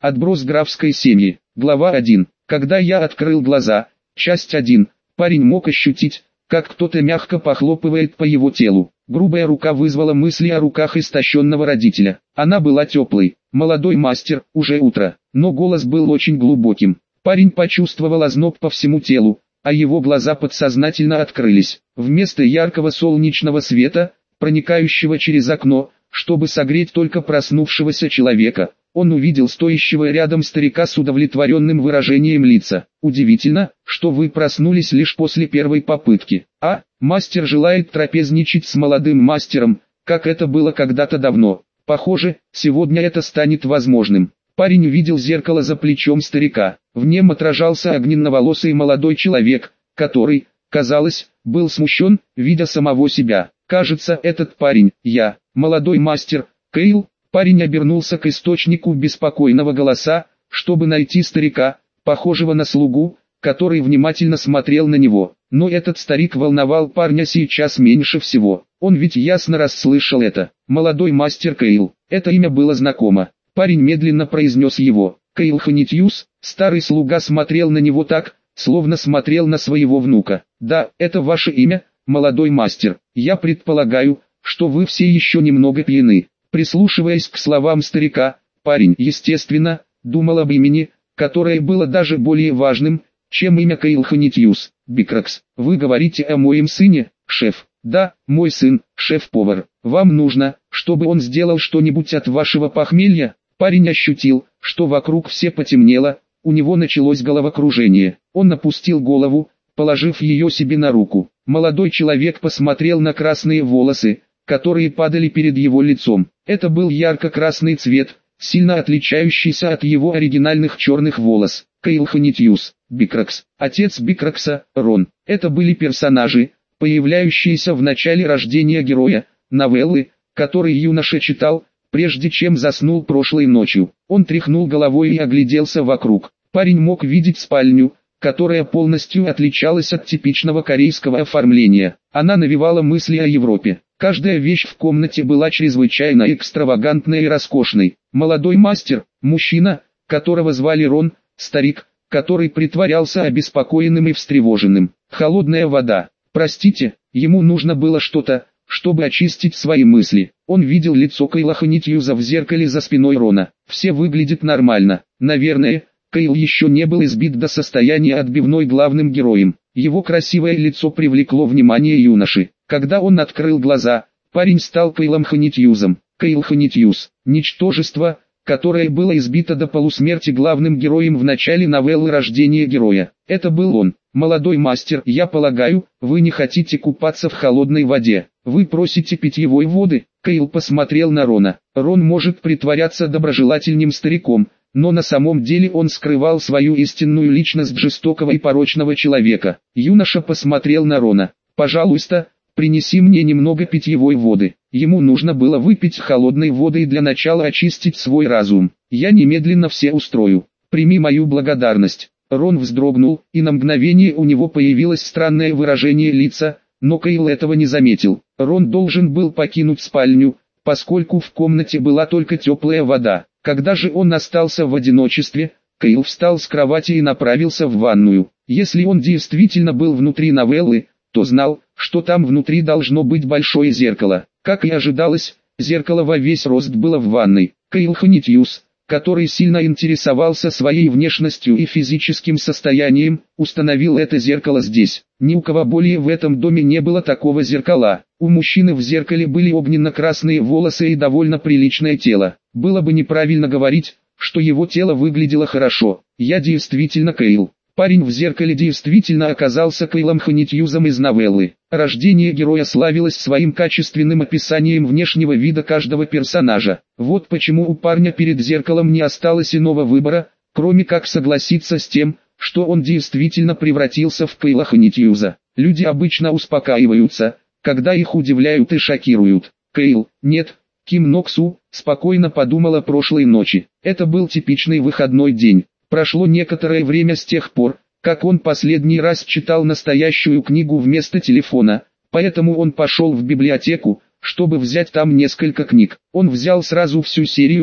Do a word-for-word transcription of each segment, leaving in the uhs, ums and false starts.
Отброс графской семьи. Глава один. Когда я открыл глаза. Часть один. Парень мог ощутить, как кто-то мягко похлопывает по его телу. Грубая рука вызвала мысли о руках истощенного родителя. Она была теплой. Молодой мастер, уже утро. Но голос был очень глубоким. Парень почувствовал озноб по всему телу, а его глаза подсознательно открылись. Вместо яркого солнечного света, проникающего через окно, чтобы согреть только проснувшегося человека, он увидел стоящего рядом старика с удовлетворенным выражением лица. «Удивительно, что вы проснулись лишь после первой попытки. А, мастер желает трапезничать с молодым мастером, как это было когда-то давно. Похоже, сегодня это станет возможным». Парень увидел зеркало за плечом старика. В нем отражался огненноволосый молодой человек, который, казалось, был смущен, видя самого себя. «Кажется, этот парень, я, молодой мастер, Кейл». Парень обернулся к источнику беспокойного голоса, чтобы найти старика, похожего на слугу, который внимательно смотрел на него. Но этот старик волновал парня сейчас меньше всего. Он ведь ясно расслышал это. «Молодой мастер Кейл». Это имя было знакомо. Парень медленно произнес его. Кейл Ханитьюс. Старый слуга смотрел на него так, словно смотрел на своего внука. «Да, это ваше имя, молодой мастер. Я предполагаю, что вы все еще немного пьяны». Прислушиваясь к словам старика, парень, естественно, думал об имени, которое было даже более важным, чем имя Кейл Ханитьюс. «Бикракс, вы говорите о моем сыне, шеф?» «Да, мой сын, шеф-повар. Вам нужно, чтобы он сделал что-нибудь от вашего похмелья?» Парень ощутил, что вокруг все потемнело, у него началось головокружение. Он опустил голову, положив ее себе на руку. Молодой человек посмотрел на красные волосы, которые падали перед его лицом. Это был ярко-красный цвет, сильно отличающийся от его оригинальных черных волос. Кейл Ханитьюс, Бикракс, отец Бикракса, Рон. Это были персонажи, появляющиеся в начале рождения героя, новеллы, которые юноша читал, прежде чем заснул прошлой ночью. Он тряхнул головой и огляделся вокруг. Парень мог видеть спальню, которая полностью отличалась от типичного корейского оформления. Она навевала мысли о Европе. Каждая вещь в комнате была чрезвычайно экстравагантной и роскошной. Молодой мастер, мужчина, которого звали Рон, старик, который притворялся обеспокоенным и встревоженным. Холодная вода. Простите, ему нужно было что-то, чтобы очистить свои мысли. Он видел лицо Кейла Ханитьюза в зеркале за спиной Рона. Все выглядит нормально. Наверное, Кейл еще не был избит до состояния отбивной главным героем. Его красивое лицо привлекло внимание юноши. Когда он открыл глаза, парень стал Кейлом Ханитьюзом. Кейл Ханитьюз, ничтожество, которое было избито до полусмерти главным героем в начале новеллы «Рождение героя». Это был он. «Молодой мастер, я полагаю, вы не хотите купаться в холодной воде. Вы просите питьевой воды?» Кейл посмотрел на Рона. Рон может притворяться доброжелательным стариком, но на самом деле он скрывал свою истинную личность жестокого и порочного человека. Юноша посмотрел на Рона. «Пожалуйста, принеси мне немного питьевой воды». Ему нужно было выпить холодной воды и для начала очистить свой разум. «Я немедленно все устрою. Прими мою благодарность». Рон вздрогнул, и на мгновение у него появилось странное выражение лица, но Кейл этого не заметил. Рон должен был покинуть спальню, поскольку в комнате была только теплая вода. Когда же он остался в одиночестве, Кейл встал с кровати и направился в ванную. Если он действительно был внутри новеллы, то знал, что там внутри должно быть большое зеркало. Как и ожидалось, зеркало во весь рост было в ванной. Кейл Ханитьюс, который сильно интересовался своей внешностью и физическим состоянием, установил это зеркало здесь. Ни у кого более в этом доме не было такого зеркала. У мужчины в зеркале были огненно-красные волосы и довольно приличное тело. Было бы неправильно говорить, что его тело выглядело хорошо. «Я действительно Кейл». Парень в зеркале действительно оказался Кейлом Ханитьюзом из новеллы. «Рождение героя» славилось своим качественным описанием внешнего вида каждого персонажа. Вот почему у парня перед зеркалом не осталось иного выбора, кроме как согласиться с тем, что он действительно превратился в Кейла Ханитьюза. Люди обычно успокаиваются, когда их удивляют и шокируют. Кейл, нет, Ким Ноксу, спокойно подумала прошлой ночи. Это был типичный выходной день. Прошло некоторое время с тех пор, как он последний раз читал настоящую книгу вместо телефона, поэтому он пошел в библиотеку, чтобы взять там несколько книг. Он взял сразу всю серию,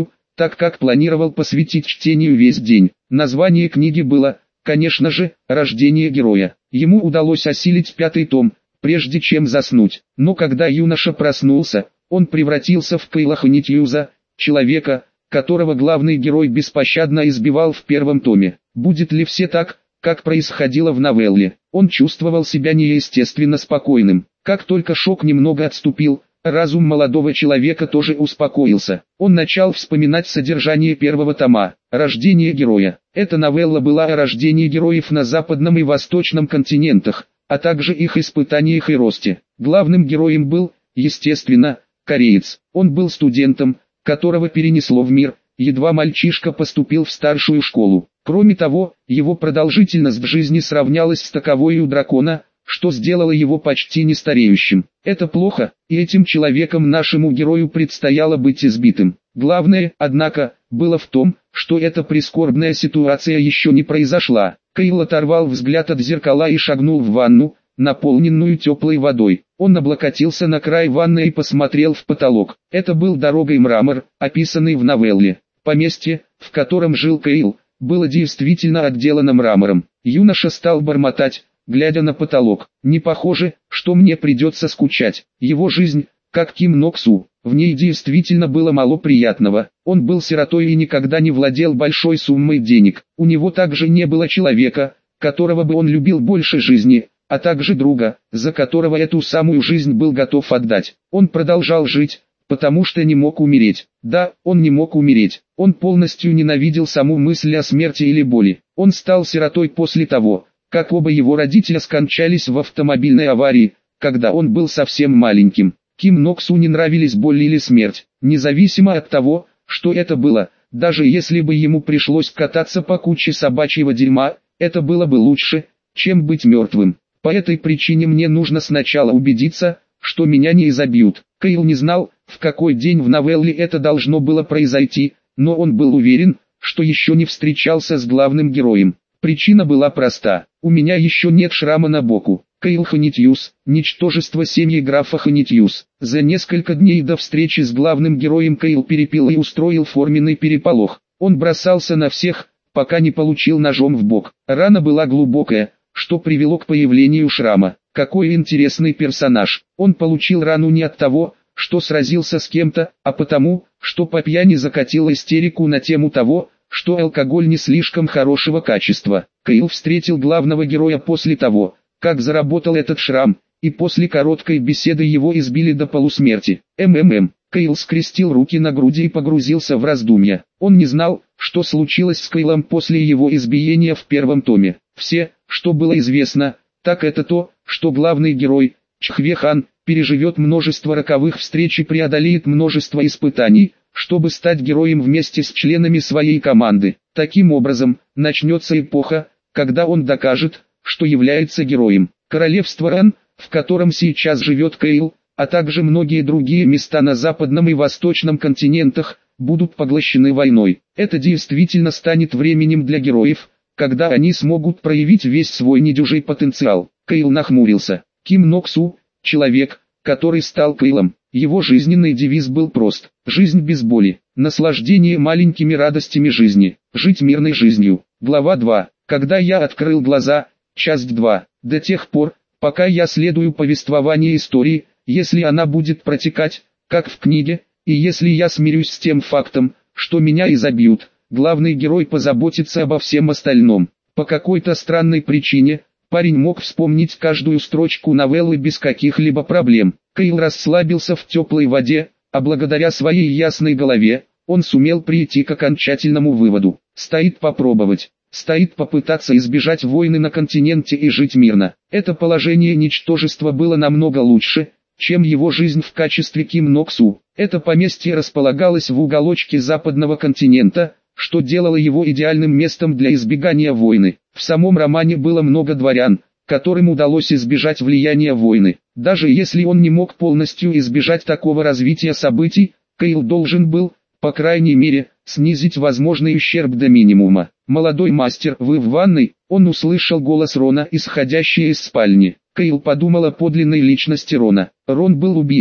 так как планировал посвятить чтению весь день. Название книги было, конечно же, «Рождение героя». Ему удалось осилить пятый том, прежде чем заснуть. Но когда юноша проснулся, он превратился в Кейла Хонитьюза, человека, которого главный герой беспощадно избивал в первом томе. Будет ли все так, как происходило в новелле? Он чувствовал себя неестественно спокойным. Как только шок немного отступил, разум молодого человека тоже успокоился. Он начал вспоминать содержание первого тома «Рождение героя». Эта новелла была о рождении героев на западном и восточном континентах, а также их испытаниях и росте. Главным героем был, естественно, кореец. Он был студентом, которого перенесло в мир, едва мальчишка поступил в старшую школу. Кроме того, его продолжительность жизни сравнялась с таковой у дракона, что сделало его почти нестареющим. Это плохо, и этим человеком нашему герою предстояло быть избитым. Главное, однако, было в том, что эта прискорбная ситуация еще не произошла. Кейл оторвал взгляд от зеркала и шагнул в ванну, наполненную теплой водой. Он облокотился на край ванны и посмотрел в потолок. Это был дорогой мрамор, описанный в новелле. Поместье, в котором жил Кейл, было действительно отделано мрамором. Юноша стал бормотать, глядя на потолок. Не похоже, что мне придется скучать. Его жизнь, как Ким Нок Су, в ней действительно было мало приятного. Он был сиротой и никогда не владел большой суммой денег. У него также не было человека, которого бы он любил больше жизни, а также друга, за которого эту самую жизнь был готов отдать. Он продолжал жить, потому что не мог умереть. Да, он не мог умереть. Он полностью ненавидел саму мысль о смерти или боли. Он стал сиротой после того, как оба его родителя скончались в автомобильной аварии, когда он был совсем маленьким. Ким Нок Су не нравились боль или смерть, независимо от того, что это было. Даже если бы ему пришлось кататься по куче собачьего дерьма, это было бы лучше, чем быть мертвым. По этой причине мне нужно сначала убедиться, что меня не изобьют. Кейл не знал, в какой день в новелле это должно было произойти, но он был уверен, что еще не встречался с главным героем. Причина была проста. У меня еще нет шрама на боку. Кейл Хонитьюз, ничтожество семьи графа Хонитьюз. За несколько дней до встречи с главным героем Кейл перепил и устроил форменный переполох. Он бросался на всех, пока не получил ножом в бок. Рана была глубокая, что привело к появлению шрама. Какой интересный персонаж. Он получил рану не от того, что сразился с кем-то, а потому, что по пьяни закатил истерику на тему того, что алкоголь не слишком хорошего качества. Кейл встретил главного героя после того, как заработал этот шрам, и после короткой беседы его избили до полусмерти. МММ. Кейл скрестил руки на груди и погрузился в раздумья. Он не знал, что случилось с Кейлом после его избиения в первом томе. Все, что было известно, так это то, что главный герой, Чхве Хан, переживет множество роковых встреч и преодолеет множество испытаний, чтобы стать героем вместе с членами своей команды. Таким образом, начнется эпоха, когда он докажет, что является героем. Королевство Ран, в котором сейчас живет Кейл, а также многие другие места на западном и восточном континентах, будут поглощены войной. Это действительно станет временем для героев, когда они смогут проявить весь свой недюжий потенциал. Кейл нахмурился. Ким Нок Су, человек, который стал Кейлом. Его жизненный девиз был прост. Жизнь без боли. Наслаждение маленькими радостями жизни. Жить мирной жизнью. Глава два. Когда я открыл глаза. Часть два. До тех пор, пока я следую повествованию истории, если она будет протекать, как в книге, и если я смирюсь с тем фактом, что меня изобьют, главный герой позаботится обо всем остальном. По какой-то странной причине, парень мог вспомнить каждую строчку новеллы без каких-либо проблем. Кейл расслабился в теплой воде, а благодаря своей ясной голове, он сумел прийти к окончательному выводу. Стоит попробовать, стоит попытаться избежать войны на континенте и жить мирно. Это положение ничтожества было намного лучше, чем его жизнь в качестве Ким Нок Су. Это поместье располагалось в уголочке западного континента, что делало его идеальным местом для избегания войны. В самом романе было много дворян, которым удалось избежать влияния войны. Даже если он не мог полностью избежать такого развития событий, Кейл должен был, по крайней мере, снизить возможный ущерб до минимума. «Молодой мастер, вы в ванной?» Он услышал голос Рона, исходящий из спальни. Кейл подумал о подлинной личности Рона. Рон был убийцей,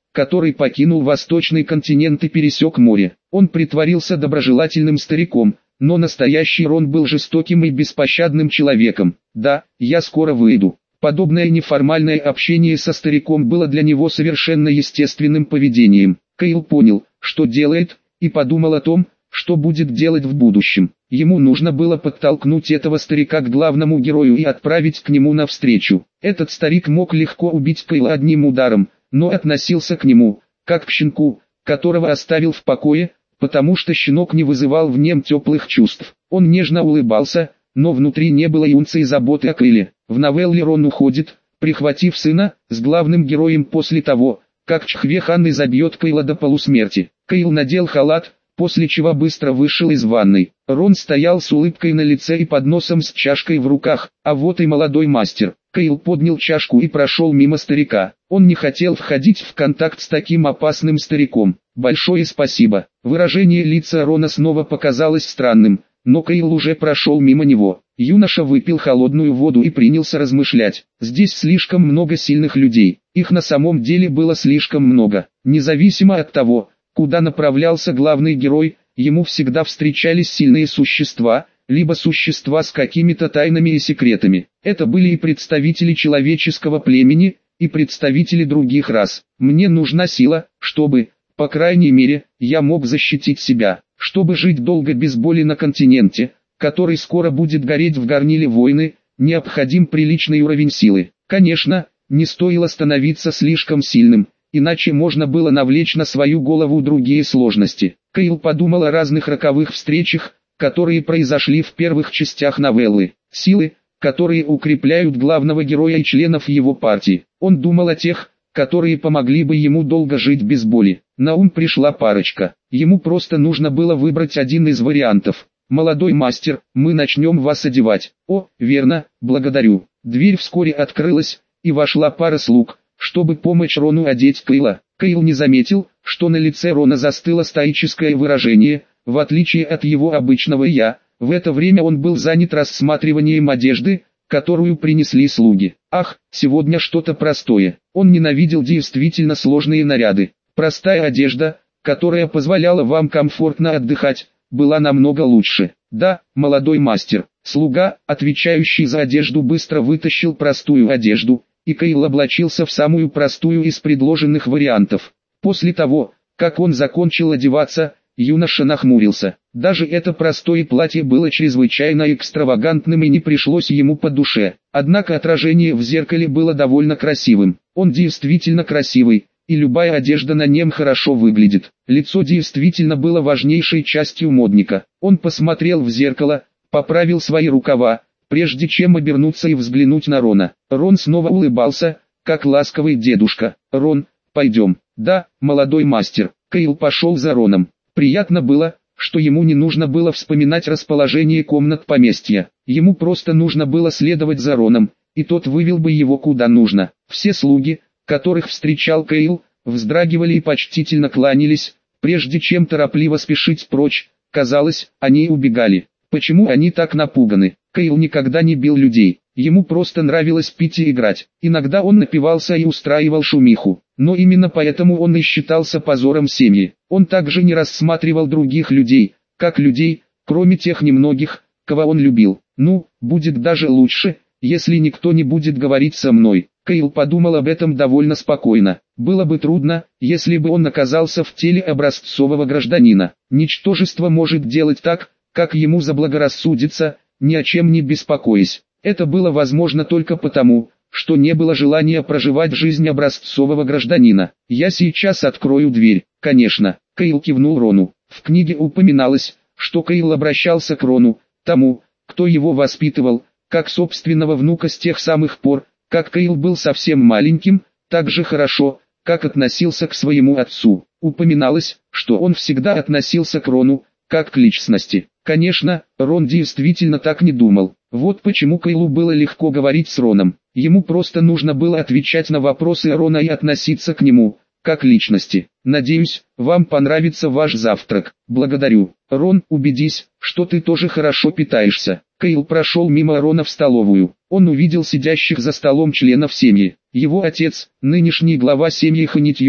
который покинул восточный континент и пересек море. Он притворился доброжелательным стариком, но настоящий Рон был жестоким и беспощадным человеком. «Да, я скоро выйду». Подобное неформальное общение со стариком было для него совершенно естественным поведением. Кайл понял, что делает, и подумал о том, что будет делать в будущем. Ему нужно было подтолкнуть этого старика к главному герою и отправить к нему навстречу. Этот старик мог легко убить Кайла одним ударом, но относился к нему, как к щенку, которого оставил в покое, потому что щенок не вызывал в нем теплых чувств. Он нежно улыбался, но внутри не было и унции заботы о Кайле. В новелле Рон уходит, прихватив сына, с главным героем после того, как Чхве-хан изобьет Кайла до полусмерти. Кайл надел халат, после чего быстро вышел из ванной. Рон стоял с улыбкой на лице и подносом с чашкой в руках, а вот и молодой мастер. Кайл поднял чашку и прошел мимо старика. Он не хотел входить в контакт с таким опасным стариком. «Большое спасибо». Выражение лица Рона снова показалось странным, но Кайл уже прошел мимо него. Юноша выпил холодную воду и принялся размышлять. Здесь слишком много сильных людей. Их на самом деле было слишком много. Независимо от того, куда направлялся главный герой, ему всегда встречались сильные существа, либо существа с какими-то тайнами и секретами. Это были и представители человеческого племени, и представители других рас. Мне нужна сила, чтобы, по крайней мере, я мог защитить себя, чтобы жить долго без боли на континенте, который скоро будет гореть в горниле войны, необходим приличный уровень силы. Конечно, не стоило становиться слишком сильным, иначе можно было навлечь на свою голову другие сложности. Кайл подумал о разных роковых встречах, которые произошли в первых частях новеллы. Силы, которые укрепляют главного героя и членов его партии. Он думал о тех, которые помогли бы ему долго жить без боли. На ум пришла парочка. Ему просто нужно было выбрать один из вариантов. «Молодой мастер, мы начнем вас одевать». «О, верно, благодарю». Дверь вскоре открылась, и вошла пара слуг, чтобы помочь Рону одеть Кайла. Кайл не заметил, что на лице Рона застыло стоическое выражение, в отличие от его обычного «я». В это время он был занят рассматриванием одежды, которую принесли слуги. Ах, сегодня что-то простое. Он ненавидел действительно сложные наряды. Простая одежда, которая позволяла вам комфортно отдыхать, была намного лучше. Да, молодой мастер. Слуга, отвечающий за одежду, быстро вытащил простую одежду, и Кайл облачился в самую простую из предложенных вариантов. После того, как он закончил одеваться, юноша нахмурился. Даже это простое платье было чрезвычайно экстравагантным и не пришлось ему по душе. Однако отражение в зеркале было довольно красивым. Он действительно красивый, и любая одежда на нем хорошо выглядит. Лицо действительно было важнейшей частью модника. Он посмотрел в зеркало, поправил свои рукава, прежде чем обернуться и взглянуть на Рона. Рон снова улыбался, как ласковый дедушка. «Рон, пойдем». «Да, молодой мастер». Кайл пошел за Роном. Приятно было, что ему не нужно было вспоминать расположение комнат поместья. Ему просто нужно было следовать за Роном, и тот вывел бы его куда нужно. Все слуги, которых встречал Кайл, вздрагивали и почтительно кланялись, прежде чем торопливо спешить прочь. Казалось, они убегали. Почему они так напуганы? Кайл никогда не бил людей. Ему просто нравилось пить и играть. Иногда он напивался и устраивал шумиху. Но именно поэтому он и считался позором семьи. Он также не рассматривал других людей, как людей, кроме тех немногих, кого он любил. «Ну, будет даже лучше, если никто не будет говорить со мной». Кайл подумал об этом довольно спокойно. Было бы трудно, если бы он оказался в теле образцового гражданина. Ничтожество может делать так, как ему заблагорассудится, ни о чем не беспокоясь. Это было возможно только потому, что не было желания проживать жизнь образцового гражданина. «Я сейчас открою дверь». «Конечно», — Кайл кивнул Рону. В книге упоминалось, что Кайл обращался к Рону, тому, кто его воспитывал, как собственного внука с тех самых пор, как Кайл был совсем маленьким, так же хорошо, как относился к своему отцу. Упоминалось, что он всегда относился к Рону, как к личности. Конечно, Рон действительно так не думал. Вот почему Кайлу было легко говорить с Роном. Ему просто нужно было отвечать на вопросы Рона и относиться к нему, как личности. «Надеюсь, вам понравится ваш завтрак». «Благодарю. Рон, убедись, что ты тоже хорошо питаешься». Кайл прошел мимо Рона в столовую. Он увидел сидящих за столом членов семьи. Его отец, нынешний глава семьи Ханитьюс,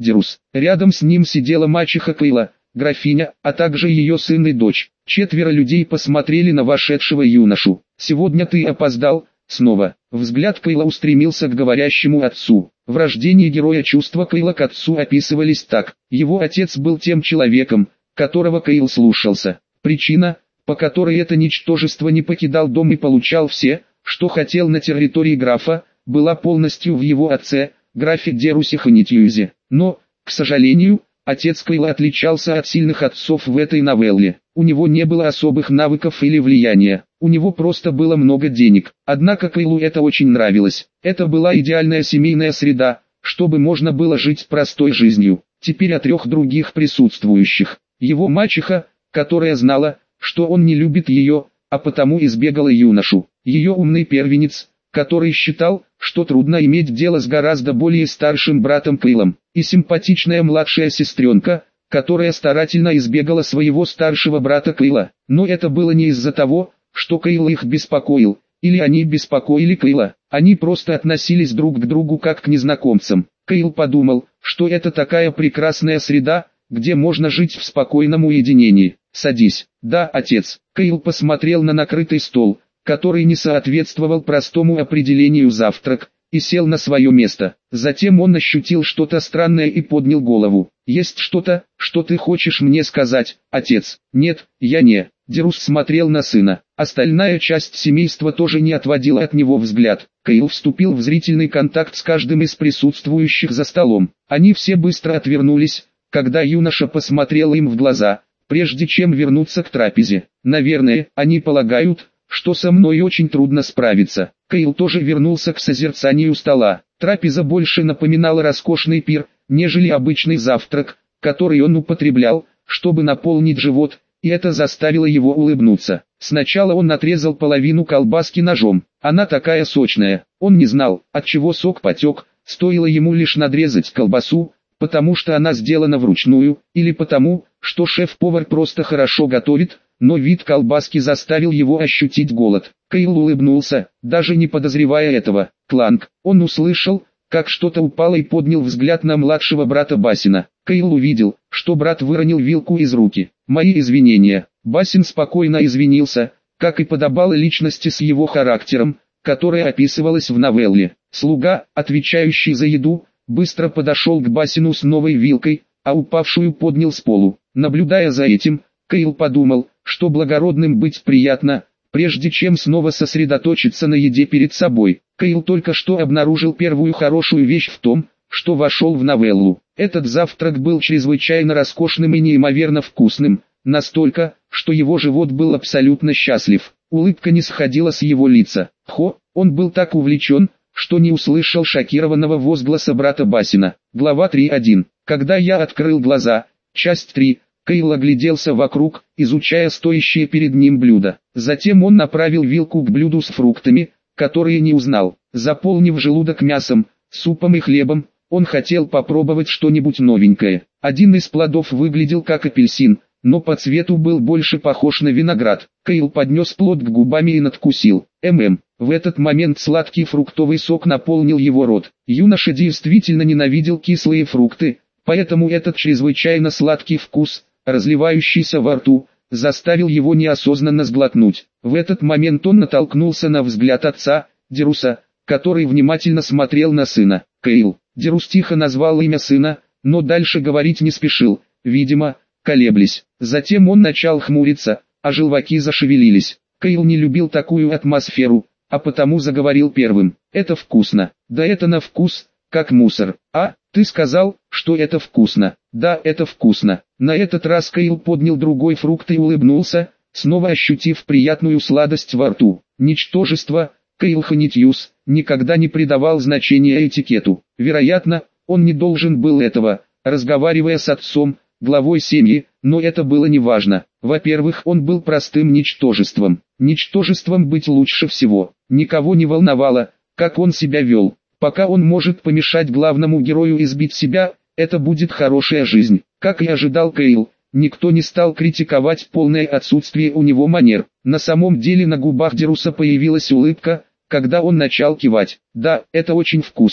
Дерус. Рядом с ним сидела мачеха Кейла, графиня, а также ее сын и дочь. Четверо людей посмотрели на вошедшего юношу. «Сегодня ты опоздал». Снова. Взгляд Кейла устремился к говорящему отцу. В рождении героя чувства Кейла к отцу описывались так. Его отец был тем человеком, которого Кейл слушался. Причина, по которой это ничтожество не покидал дом и получал все, что хотел на территории графа, была полностью в его отце, графе Дерусе Ханитьюзе. Но, к сожалению, отец Кейла отличался от сильных отцов в этой новелле. У него не было особых навыков или влияния, у него просто было много денег. Однако Кейлу это очень нравилось. Это была идеальная семейная среда, чтобы можно было жить простой жизнью. Теперь о трех других присутствующих. Его мачеха, которая знала, что он не любит ее, а потому избегала юношу. Ее умный первенец, который считал, что трудно иметь дело с гораздо более старшим братом Кейлом. И симпатичная младшая сестренка, которая старательно избегала своего старшего брата Кейла. Но это было не из-за того, что Кейл их беспокоил, или они беспокоили Кейла. Они просто относились друг к другу как к незнакомцам. Кейл подумал, что это такая прекрасная среда, где можно жить в спокойном уединении. «Садись». «Да, отец». Кейл посмотрел на накрытый стол, который не соответствовал простому определению завтрак, и сел на свое место. Затем он ощутил что-то странное и поднял голову. «Есть что-то, что ты хочешь мне сказать, отец?» «Нет, я не». Дерус смотрел на сына. Остальная часть семейства тоже не отводила от него взгляд. Кейл вступил в зрительный контакт с каждым из присутствующих за столом. Они все быстро отвернулись, когда юноша посмотрел им в глаза, прежде чем вернуться к трапезе. «Наверное, они полагают, что со мной очень трудно справиться». Кейл тоже вернулся к созерцанию стола. Трапеза больше напоминала роскошный пир, нежели обычный завтрак, который он употреблял, чтобы наполнить живот, и это заставило его улыбнуться. Сначала он отрезал половину колбаски ножом. Она такая сочная. Он не знал, от чего сок потек, стоило ему лишь надрезать колбасу, потому что она сделана вручную, или потому, что шеф-повар просто хорошо готовит, но вид колбаски заставил его ощутить голод. Кейл улыбнулся, даже не подозревая этого. Кланг. Он услышал, как что-то упало и поднял взгляд на младшего брата Басина. Кейл увидел, что брат выронил вилку из руки. «Мои извинения». Басин спокойно извинился, как и подобало личности с его характером, которая описывалась в новелле. Слуга, отвечающий за еду, быстро подошел к Басину с новой вилкой, а упавшую поднял с полу. Наблюдая за этим, Кейл подумал, что благородным быть приятно, прежде чем снова сосредоточиться на еде перед собой. Кейл только что обнаружил первую хорошую вещь в том, что вошел в новеллу. Этот завтрак был чрезвычайно роскошным и неимоверно вкусным, настолько, что его живот был абсолютно счастлив. Улыбка не сходила с его лица. Хо, он был так увлечен, что не услышал шокированного возгласа брата Басина. Глава три точка один. Когда я открыл глаза, часть три. Кейл огляделся вокруг, изучая стоящее перед ним блюдо. Затем он направил вилку к блюду с фруктами, которые не узнал. Заполнив желудок мясом, супом и хлебом, он хотел попробовать что-нибудь новенькое. Один из плодов выглядел как апельсин, но по цвету был больше похож на виноград. Кейл поднес плод к губам и надкусил. ММ. В этот момент сладкий фруктовый сок наполнил его рот. Юноша действительно ненавидел кислые фрукты, поэтому этот чрезвычайно сладкий вкус, разливающийся во рту, заставил его неосознанно сглотнуть. В этот момент он натолкнулся на взгляд отца, Деруса, который внимательно смотрел на сына. Кейл. Дерус тихо назвал имя сына, но дальше говорить не спешил, видимо, колеблясь. Затем он начал хмуриться, а желваки зашевелились. Кейл не любил такую атмосферу, а потому заговорил первым. «Это вкусно». «Да это на вкус, как мусор». «А, ты сказал, что это вкусно». «Да, это вкусно». На этот раз Кейл поднял другой фрукт и улыбнулся, снова ощутив приятную сладость во рту. Ничтожество, Кейл Ханитьюз, никогда не придавал значения этикету. Вероятно, он не должен был этого, разговаривая с отцом, главой семьи, но это было неважно. Во-первых, он был простым ничтожеством. Ничтожеством быть лучше всего. Никого не волновало, как он себя вел. Пока он может помешать главному герою избить себя, это будет хорошая жизнь. Как и ожидал Кейл, никто не стал критиковать полное отсутствие у него манер. На самом деле на губах Деруса появилась улыбка, когда он начал кивать. «Да, это очень вкусно».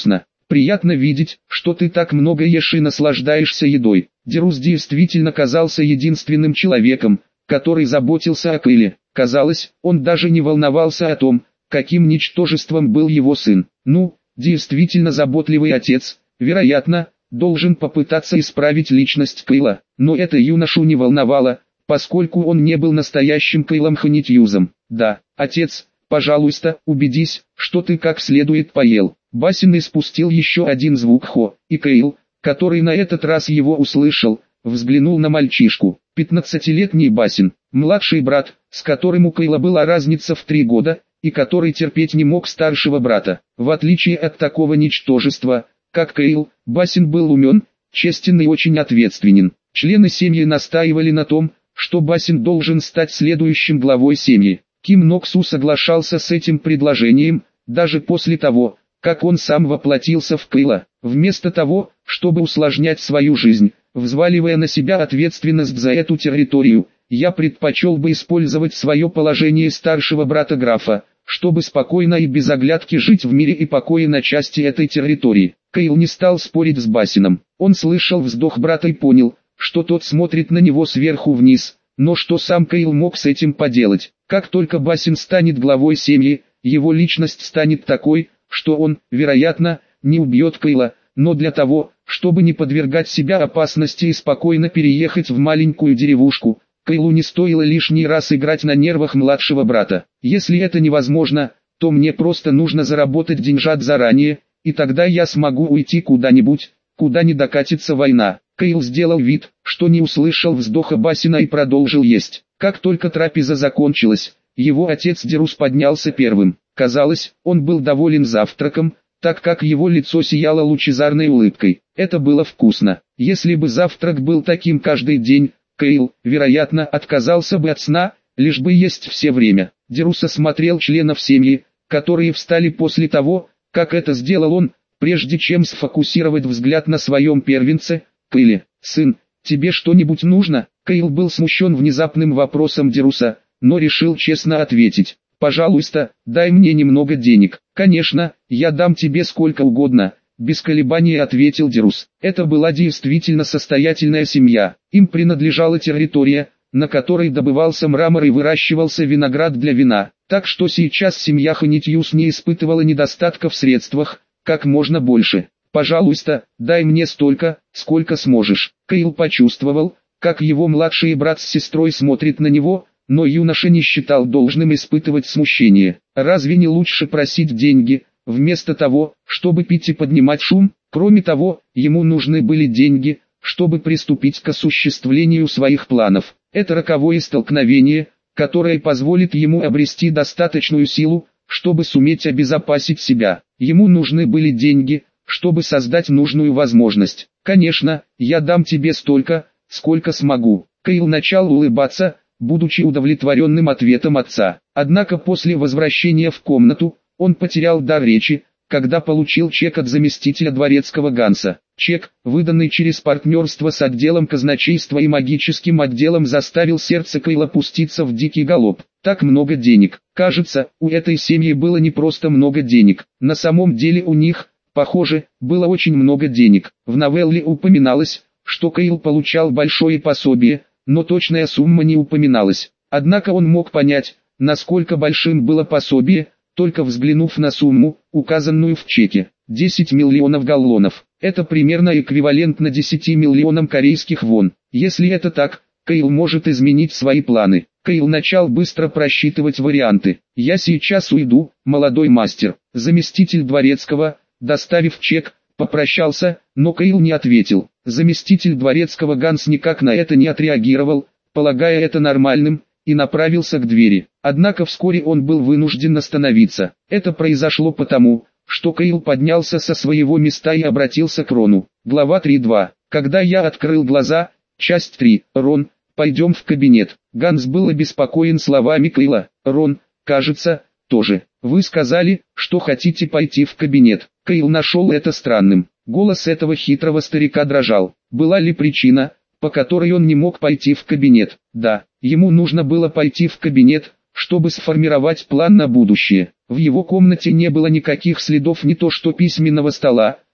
приятно видеть, что ты так много ешь и наслаждаешься едой». Дерус действительно казался единственным человеком, который заботился о Кайле. Казалось, он даже не волновался о том, каким ничтожеством был его сын. Ну, действительно заботливый отец, вероятно, должен попытаться исправить личность Кайла. Но это юношу не волновало, поскольку он не был настоящим Кайлом Ханитьюзом. «Да, отец, пожалуйста, убедись, что ты как следует поел». Басин испустил еще один звук «хо», и Кайл, который на этот раз его услышал, взглянул на мальчишку. Пятнадцатилетний Басин, младший брат, с которым у Кайла была разница в три года, и который терпеть не мог старшего брата. В отличие от такого ничтожества, как Кайл, Басин был умен, честен и очень ответственен. Члены семьи настаивали на том, что Басин должен стать следующим главой семьи. Ким Ноксу соглашался с этим предложением, даже после того, как он сам воплотился в Кайла. Вместо того, чтобы усложнять свою жизнь, взваливая на себя ответственность за эту территорию, я предпочел бы использовать свое положение старшего брата графа, чтобы спокойно и без оглядки жить в мире и покое на части этой территории. Кайл не стал спорить с Басином. Он слышал вздох брата и понял, что тот смотрит на него сверху вниз, но что сам Кайл мог с этим поделать. Как только Басин станет главой семьи, его личность станет такой, что он, вероятно, не убьет Кайла, но для того, чтобы не подвергать себя опасности и спокойно переехать в маленькую деревушку, Кайлу не стоило лишний раз играть на нервах младшего брата. Если это невозможно, то мне просто нужно заработать деньжат заранее, и тогда я смогу уйти куда-нибудь, куда не докатится война. Кайл сделал вид, что не услышал вздоха Басина и продолжил есть. Как только трапеза закончилась, его отец Дерус поднялся первым. Казалось, он был доволен завтраком, так как его лицо сияло лучезарной улыбкой. Это было вкусно. Если бы завтрак был таким каждый день, Кайл, вероятно, отказался бы от сна, лишь бы есть все время. Дерус осмотрел членов семьи, которые встали после того, как это сделал он, прежде чем сфокусировать взгляд на своем первенце. «Кайле, сын, тебе что-нибудь нужно?» Кайл был смущен внезапным вопросом Деруса, но решил честно ответить. «Пожалуйста, дай мне немного денег». «Конечно, я дам тебе сколько угодно», — без колебаний ответил Дерус. Это была действительно состоятельная семья. Им принадлежала территория, на которой добывался мрамор и выращивался виноград для вина. Так что сейчас семья Ханитьюз не испытывала недостатка в средствах, как можно больше. «Пожалуйста, дай мне столько, сколько сможешь». Кайл почувствовал, как его младший брат с сестрой смотрит на него, но юноша не считал должным испытывать смущение. Разве не лучше просить деньги, вместо того, чтобы пить и поднимать шум? Кроме того, ему нужны были деньги, чтобы приступить к осуществлению своих планов. Это роковое столкновение, которое позволит ему обрести достаточную силу, чтобы суметь обезопасить себя. Ему нужны были деньги, чтобы создать нужную возможность. «Конечно, я дам тебе столько, сколько смогу». Кайл начал улыбаться, будучи удовлетворенным ответом отца. Однако после возвращения в комнату, он потерял дар речи, когда получил чек от заместителя дворецкого Ганса. Чек, выданный через партнерство с отделом казначейства и магическим отделом, заставил сердце Кайла пуститься в дикий галоп. Так много денег. Кажется, у этой семьи было не просто много денег. На самом деле у них, похоже, было очень много денег. В новелле упоминалось, что Кайл получал большое пособие, но точная сумма не упоминалась. Однако он мог понять, насколько большим было пособие, только взглянув на сумму, указанную в чеке. десять миллионов галлонов. Это примерно эквивалентно десяти миллионам корейских вон. Если это так, Кайл может изменить свои планы. Кайл начал быстро просчитывать варианты. «Я сейчас уйду, молодой мастер». Заместитель дворецкого, доставив чек, попрощался, но Кайл не ответил. Заместитель дворецкого Ганс никак на это не отреагировал, полагая это нормальным, и направился к двери. Однако вскоре он был вынужден остановиться. Это произошло потому, что Кайл поднялся со своего места и обратился к Рону. Глава три два. Когда я открыл глаза, часть три. Рон, пойдем в кабинет. Ганс был обеспокоен словами Кайла. Рон, кажется, тоже. Вы сказали, что хотите пойти в кабинет. Кайл нашел это странным. Голос этого хитрого старика дрожал. Была ли причина, по которой он не мог пойти в кабинет? Да, ему нужно было пойти в кабинет, чтобы сформировать план на будущее. В его комнате не было никаких следов не то что письменного стола,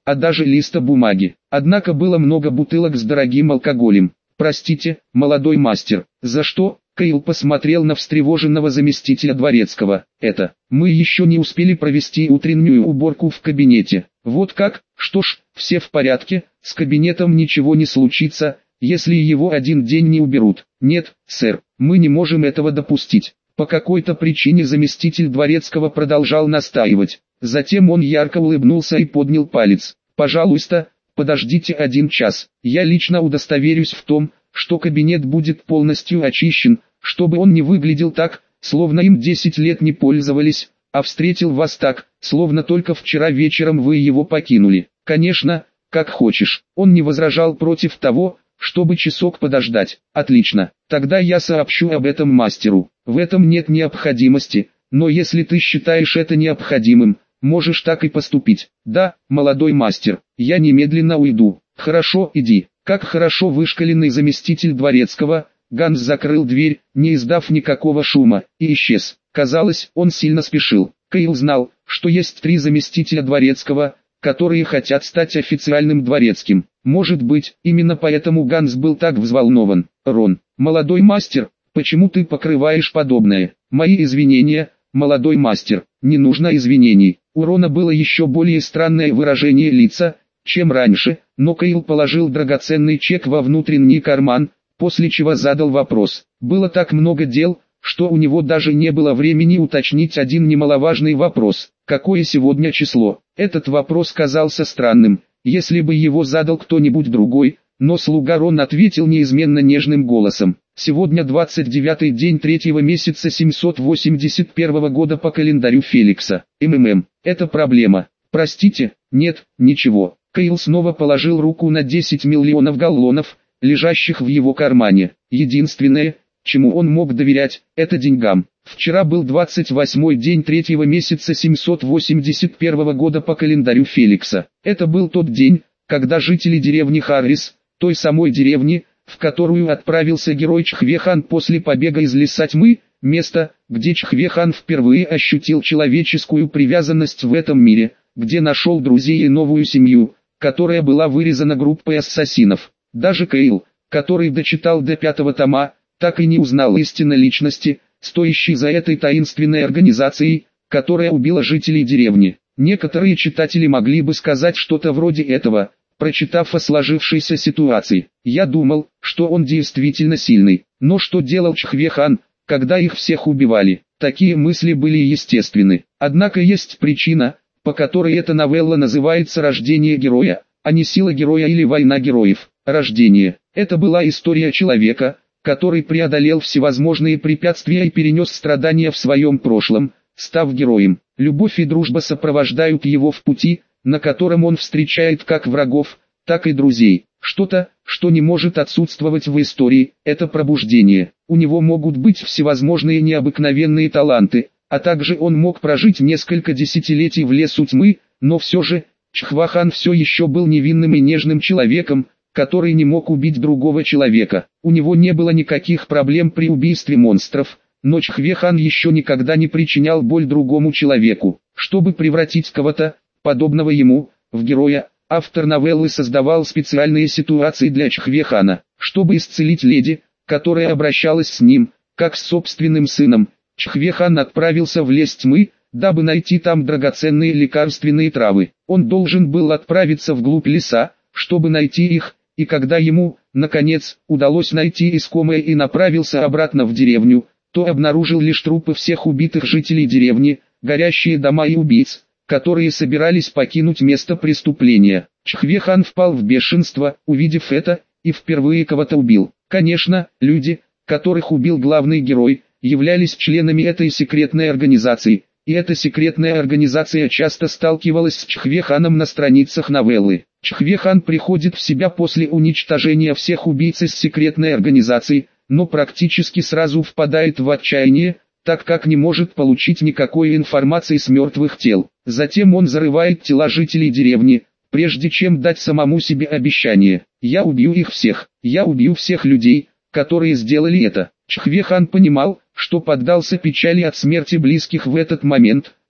а даже листа бумаги. Однако было много бутылок с дорогим алкоголем. «Простите, молодой мастер, за что?» Кейл посмотрел на встревоженного заместителя дворецкого. «Это, мы еще не успели провести утреннюю уборку в кабинете». «Вот как? Что ж, все в порядке, с кабинетом ничего не случится, если его один день не уберут». «Нет, сэр, мы не можем этого допустить». По какой-то причине заместитель дворецкого продолжал настаивать. Затем он ярко улыбнулся и поднял палец. «Пожалуйста, подождите один час. Я лично удостоверюсь в том, что кабинет будет полностью очищен, чтобы он не выглядел так, словно им десять лет не пользовались, а встретил вас так, словно только вчера вечером вы его покинули». «Конечно, как хочешь». Он не возражал против того, чтобы часок подождать. «Отлично, тогда я сообщу об этом мастеру. В этом нет необходимости, но если ты считаешь это необходимым, можешь так и поступить». «Да, молодой мастер, я немедленно уйду». «Хорошо, иди». Как хорошо вышколенный заместитель дворецкого, Ганс закрыл дверь, не издав никакого шума, и исчез. Казалось, он сильно спешил. Кейл знал, что есть три заместителя дворецкого, которые хотят стать официальным дворецким. Может быть, именно поэтому Ганс был так взволнован. «Рон, молодой мастер, почему ты покрываешь подобное?» «Мои извинения, молодой мастер». «Не нужно извинений». У Рона было еще более странное выражение лица, чем раньше, но Кейл положил драгоценный чек во внутренний карман, после чего задал вопрос. Было так много дел, что у него даже не было времени уточнить один немаловажный вопрос. Какое сегодня число? Этот вопрос казался странным, если бы его задал кто-нибудь другой, но слуга Рон ответил неизменно нежным голосом. Сегодня двадцать девятый день третьего месяца семьсот восемьдесят первого года по календарю Феликса. МММ, это проблема. Простите, нет, ничего. Кейл снова положил руку на десять миллионов галлонов, лежащих в его кармане. Единственное, чему он мог доверять, это деньгам. Вчера был двадцать восьмой день третьего месяца семьсот восемьдесят первого года по календарю Феликса. Это был тот день, когда жители деревни Харрис, той самой деревни, в которую отправился герой Чхвехан после побега из леса тьмы, место, где Чхвехан впервые ощутил человеческую привязанность в этом мире, где нашел друзей и новую семью, которая была вырезана группой ассасинов. Даже Кейл, который дочитал до пятого тома, так и не узнал истинной личности, стоящей за этой таинственной организацией, которая убила жителей деревни. Некоторые читатели могли бы сказать что-то вроде этого, прочитав о сложившейся ситуации. Я думал, что он действительно сильный, но что делал Чхвехан, когда их всех убивали? Такие мысли были естественны. Однако есть причина, по которой эта новелла называется «Рождение героя», а не «Сила героя» или «Война героев». Рождение – это была история человека, который преодолел всевозможные препятствия и перенес страдания в своем прошлом, став героем. Любовь и дружба сопровождают его в пути, на котором он встречает как врагов, так и друзей. Что-то, что не может отсутствовать в истории, это пробуждение. У него могут быть всевозможные необыкновенные таланты, а также он мог прожить несколько десятилетий в лесу тьмы, но все же, Чхвехан все еще был невинным и нежным человеком, который не мог убить другого человека. У него не было никаких проблем при убийстве монстров, но Чхвехан еще никогда не причинял боль другому человеку. Чтобы превратить кого-то, подобного ему, в героя, автор новеллы создавал специальные ситуации для Чхвехана. Чтобы исцелить леди, которая обращалась с ним, как с собственным сыном, Чхвехан отправился в лес тьмы, дабы найти там драгоценные лекарственные травы. Он должен был отправиться вглубь леса, чтобы найти их, и когда ему, наконец, удалось найти искомое и направился обратно в деревню, то обнаружил лишь трупы всех убитых жителей деревни, горящие дома и убийц, которые собирались покинуть место преступления. Чхвехан впал в бешенство, увидев это, и впервые кого-то убил. Конечно, люди, которых убил главный герой, являлись членами этой секретной организации, и эта секретная организация часто сталкивалась с Чхвеханом на страницах новеллы. Чхвехан приходит в себя после уничтожения всех убийц из секретной организации, но практически сразу впадает в отчаяние, так как не может получить никакой информации с мертвых тел. Затем он зарывает тела жителей деревни, прежде чем дать самому себе обещание: «Я убью их всех, я убью всех людей, которые сделали это». Чхвехан понимал, что поддался печали от смерти близких в этот момент,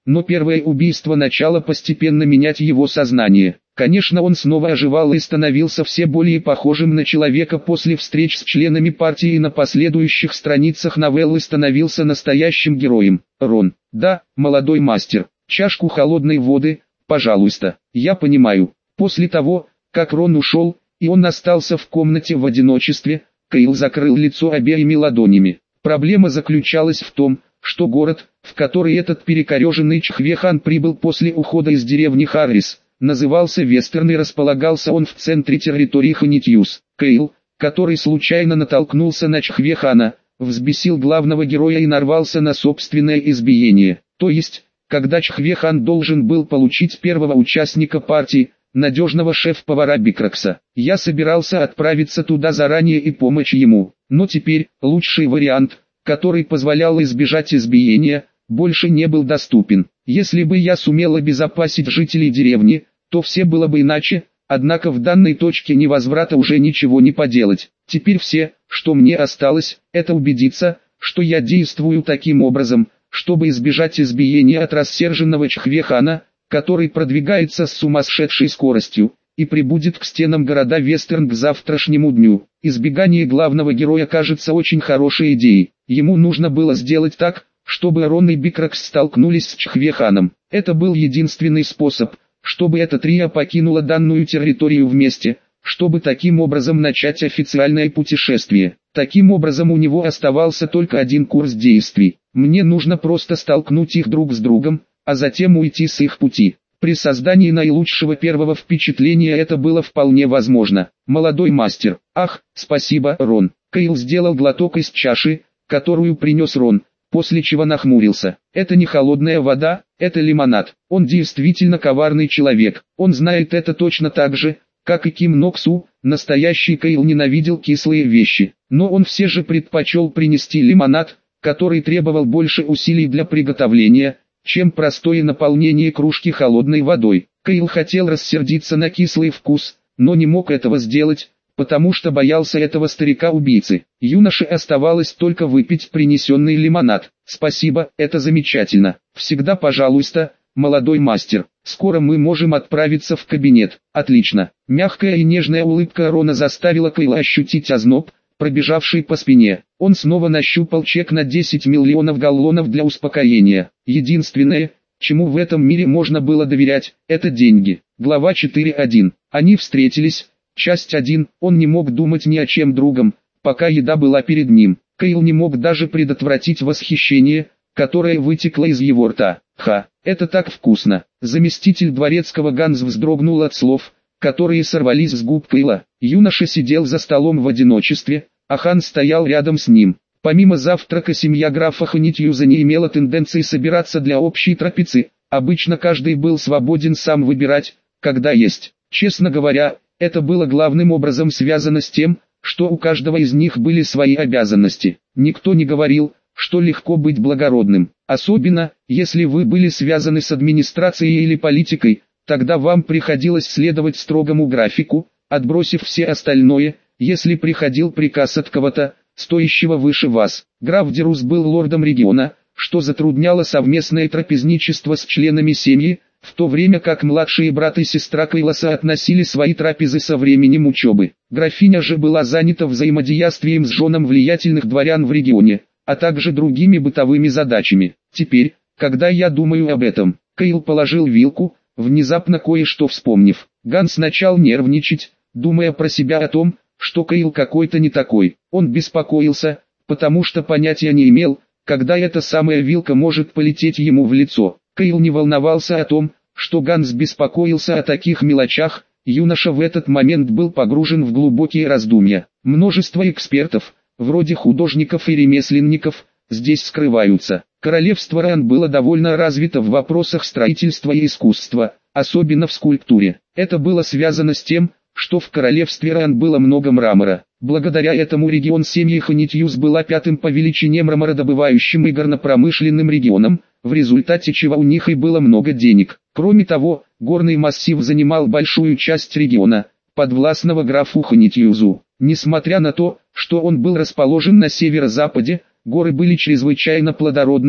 но первое убийство начало постепенно менять его сознание. Конечно, он снова оживал и становился все более похожим на человека после встреч с членами партии, и на последующих страницах новеллы становился настоящим героем. Рон: да, молодой мастер, чашку холодной воды, пожалуйста. Я понимаю. После того, как Рон ушел, и он остался в комнате в одиночестве, Кайл закрыл лицо обеими ладонями. Проблема заключалась в том, что город, в который этот перекореженный Чхвехан прибыл после ухода из деревни Харрис, назывался Вестерн, и располагался он в центре территории Ханитьюз. Кайл, который случайно натолкнулся на Чхвехана, взбесил главного героя и нарвался на собственное избиение. То есть, когда Чхвехан должен был получить первого участника партии, надежного шеф-повара Бикракса, я собирался отправиться туда заранее и помочь ему. Но теперь, лучший вариант, который позволял избежать избиения, больше не был доступен. Если бы я сумел обезопасить жителей деревни, то все было бы иначе, однако в данной точке невозврата уже ничего не поделать. Теперь все, что мне осталось, это убедиться, что я действую таким образом, чтобы избежать избиения от рассерженного Чхвехана, который продвигается с сумасшедшей скоростью, и прибудет к стенам города Вестерн к завтрашнему дню. Избегание главного героя кажется очень хорошей идеей. Ему нужно было сделать так, чтобы Рон и Бикракс столкнулись с Чхвеханом. Это был единственный способ, чтобы это трио покинуло данную территорию вместе, чтобы таким образом начать официальное путешествие. Таким образом у него оставался только один курс действий. Мне нужно просто столкнуть их друг с другом, а затем уйти с их пути. При создании наилучшего первого впечатления это было вполне возможно. Молодой мастер. Ах, спасибо, Рон. Кайл сделал глоток из чаши, которую принес Рон, после чего нахмурился. Это не холодная вода, это лимонад. Он действительно коварный человек. Он знает это точно так же, как и Ким Ноксу. Настоящий Кайл ненавидел кислые вещи. Но он все же предпочел принести лимонад, который требовал больше усилий для приготовления, чем простое наполнение кружки холодной водой. Кайл хотел рассердиться на кислый вкус, но не мог этого сделать, потому что боялся этого старика-убийцы. Юноше оставалось только выпить принесенный лимонад. «Спасибо, это замечательно. Всегда пожалуйста, молодой мастер. Скоро мы можем отправиться в кабинет». «Отлично». Мягкая и нежная улыбка Рона заставила Кайла ощутить озноб, пробежавший по спине. Он снова нащупал чек на десять миллионов галлонов для успокоения. Единственное, чему в этом мире можно было доверять, это деньги. Глава четыре один. Они встретились. Часть один. Он не мог думать ни о чем другом, пока еда была перед ним. Кайл не мог даже предотвратить восхищение, которое вытекло из его рта. «Ха, это так вкусно!» Заместитель дворецкого Ганс вздрогнул от слов, которые сорвались с губ Кайла. Юноша сидел за столом в одиночестве, а Хан стоял рядом с ним. Помимо завтрака семья графа Ханитьюза не имела тенденции собираться для общей трапезы. Обычно каждый был свободен сам выбирать, когда есть. Честно говоря, это было главным образом связано с тем, что у каждого из них были свои обязанности. Никто не говорил, что легко быть благородным. Особенно, если вы были связаны с администрацией или политикой, тогда вам приходилось следовать строгому графику, отбросив все остальное, если приходил приказ от кого-то, стоящего выше вас. Граф Дерус был лордом региона, что затрудняло совместное трапезничество с членами семьи, в то время как младшие брат и сестра Кайласа относили свои трапезы со временем учебы. Графиня же была занята взаимодействием с женом влиятельных дворян в регионе, а также другими бытовыми задачами. Теперь, когда я думаю об этом, Кайл положил вилку, внезапно кое-что вспомнив. Ганс начал нервничать, думая про себя о том, что Кайл какой-то не такой. Он беспокоился, потому что понятия не имел, когда эта самая вилка может полететь ему в лицо. Кайл не волновался о том, что Ганс беспокоился о таких мелочах. Юноша в этот момент был погружен в глубокие раздумья. Множество экспертов, вроде художников и ремесленников, здесь скрываются. Королевство Ран было довольно развито в вопросах строительства и искусства, особенно в скульптуре. Это было связано с тем, что в королевстве Ран было много мрамора. Благодаря этому регион семьи Ханитьюз была пятым по величине мрамородобывающим и горнопромышленным регионом, в результате чего у них и было много денег. Кроме того, горный массив занимал большую часть региона, подвластного графу Ханитьюзу. Несмотря на то, что он был расположен на северо-западе, горы были чрезвычайно плодородными,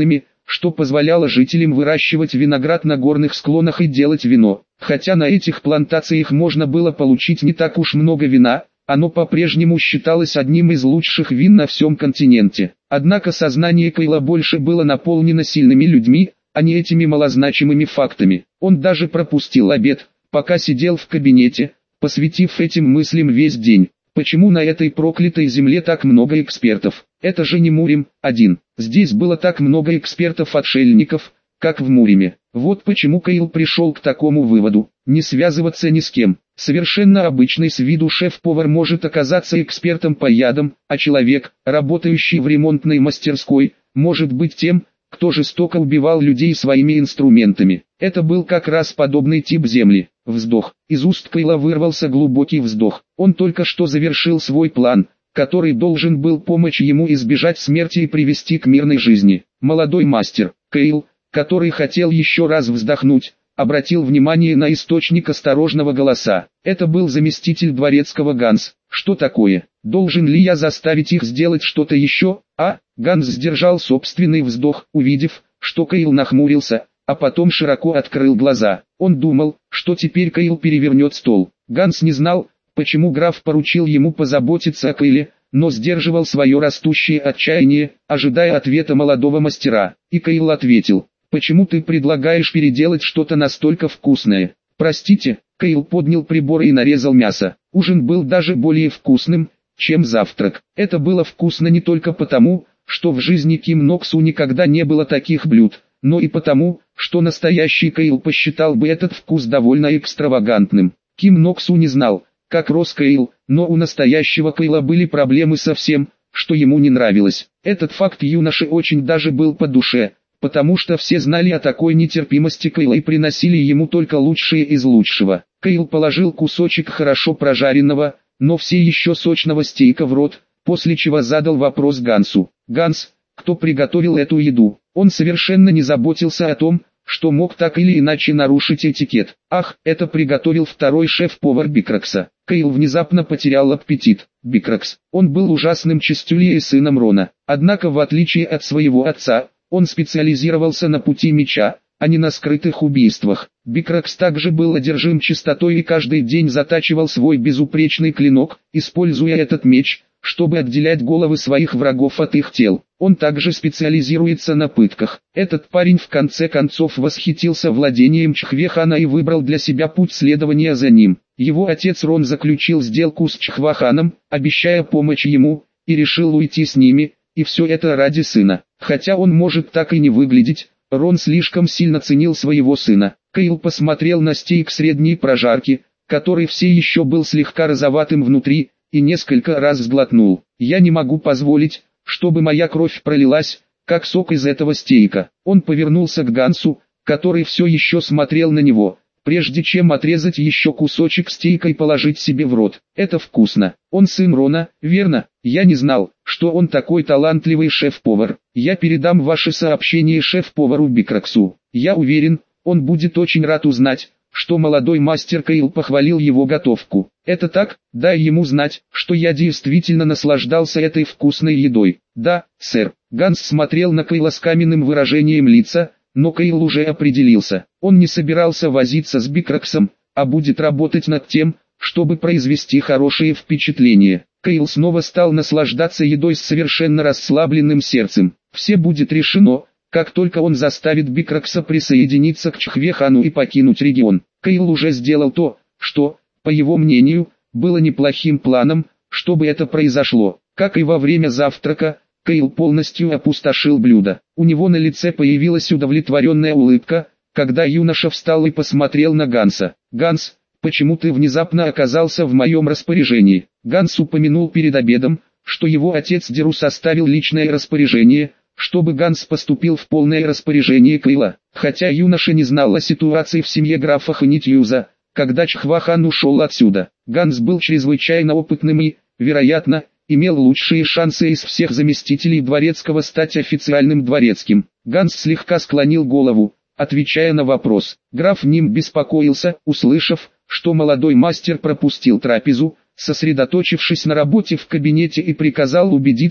что позволяло жителям выращивать виноград на горных склонах и делать вино. Хотя на этих плантациях можно было получить не так уж много вина, оно по-прежнему считалось одним из лучших вин на всем континенте. Однако сознание Кейла больше было наполнено сильными людьми, а не этими малозначимыми фактами. Он даже пропустил обед, пока сидел в кабинете, посвятив этим мыслям весь день. Почему на этой проклятой земле так много экспертов? Это же не Мурим один. Здесь было так много экспертов-отшельников, как в Муриме. Вот почему Кейл пришел к такому выводу: не связываться ни с кем. Совершенно обычный с виду шеф-повар может оказаться экспертом по ядам, а человек, работающий в ремонтной мастерской, может быть тем, кто жестоко убивал людей своими инструментами. Это был как раз подобный тип земли. Вздох. Из уст Кейла вырвался глубокий вздох. Он только что завершил свой план, который должен был помочь ему избежать смерти и привести к мирной жизни. Молодой мастер, Кейл, который хотел еще раз вздохнуть, обратил внимание на источник осторожного голоса. Это был заместитель дворецкого Ганс. Что такое? Должен ли я заставить их сделать что-то еще? А? Ганс сдержал собственный вздох, увидев, что Кейл нахмурился, а потом широко открыл глаза. Он думал, что теперь Кейл перевернет стол. Ганс не знал, почему граф поручил ему позаботиться о Кейле, но сдерживал свое растущее отчаяние, ожидая ответа молодого мастера. И Кейл ответил: «Почему ты предлагаешь переделать что-то настолько вкусное?» «Простите», Кейл поднял прибор и нарезал мясо. Ужин был даже более вкусным, чем завтрак. Это было вкусно не только потому, что в жизни Ким Нок Су никогда не было таких блюд, но и потому, что настоящий Кейл посчитал бы этот вкус довольно экстравагантным. Ким Нок Су не знал, как рос Кейл, но у настоящего Кейла были проблемы со всем, что ему не нравилось. Этот факт юноше очень даже был по душе, потому что все знали о такой нетерпимости Кейла и приносили ему только лучшее из лучшего. Кейл положил кусочек хорошо прожаренного, но все еще сочного стейка в рот, после чего задал вопрос Гансу. «Ганс, кто приготовил эту еду?» Он совершенно не заботился о том, что мог так или иначе нарушить этикет. «Ах, это приготовил второй шеф-повар Бикракса». Кейл внезапно потерял аппетит. Бикракс. Он был ужасным чистюлей и сыном Рона. Однако в отличие от своего отца, он специализировался на пути меча, а не на скрытых убийствах. Бикракс также был одержим чистотой и каждый день затачивал свой безупречный клинок, используя этот меч, чтобы отделять головы своих врагов от их тел. Он также специализируется на пытках. Этот парень в конце концов восхитился владением Чхвехана и выбрал для себя путь следования за ним. Его отец Рон заключил сделку с Чхваханом, обещая помочь ему, и решил уйти с ними, и все это ради сына. Хотя он может так и не выглядеть, Рон слишком сильно ценил своего сына. Кейл посмотрел на стейк средней прожарки, который все еще был слегка розоватым внутри, и несколько раз сглотнул. «Я не могу позволить, чтобы моя кровь пролилась, как сок из этого стейка». Он повернулся к Гансу, который все еще смотрел на него, прежде чем отрезать еще кусочек стейка и положить себе в рот. «Это вкусно. Он сын Рона, верно? Я не знал, что он такой талантливый шеф-повар. Я передам ваше сообщение шеф-повару Бикраксу. Я уверен, он будет очень рад узнать, что молодой мастер Кейл похвалил его готовку. Это так? Дай ему знать, что я действительно наслаждался этой вкусной едой». «Да, сэр». Ганс смотрел на Кейла с каменным выражением лица, но Кейл уже определился. Он не собирался возиться с Бикраксом, а будет работать над тем, чтобы произвести хорошее впечатление. Кейл снова стал наслаждаться едой с совершенно расслабленным сердцем. Все будет решено, как только он заставит Бикракса присоединиться к Чхвехану и покинуть регион. Кейл уже сделал то, что, по его мнению, было неплохим планом, чтобы это произошло. Как и во время завтрака, Кейл полностью опустошил блюдо. У него на лице появилась удовлетворенная улыбка, когда юноша встал и посмотрел на Ганса. «Ганс, почему ты внезапно оказался в моем распоряжении?» Ганс упомянул перед обедом, что его отец Деру составил личное распоряжение, чтобы Ганс поступил в полное распоряжение Кейла. Хотя юноша не знал о ситуации в семье графа Ханитьюза, когда Чхвахан ушел отсюда. Ганс был чрезвычайно опытным и, вероятно, имел лучшие шансы из всех заместителей дворецкого стать официальным дворецким. Ганс слегка склонил голову, отвечая на вопрос. Граф Ним беспокоился, услышав, что молодой мастер пропустил трапезу, сосредоточившись на работе в кабинете, и приказал убедиться,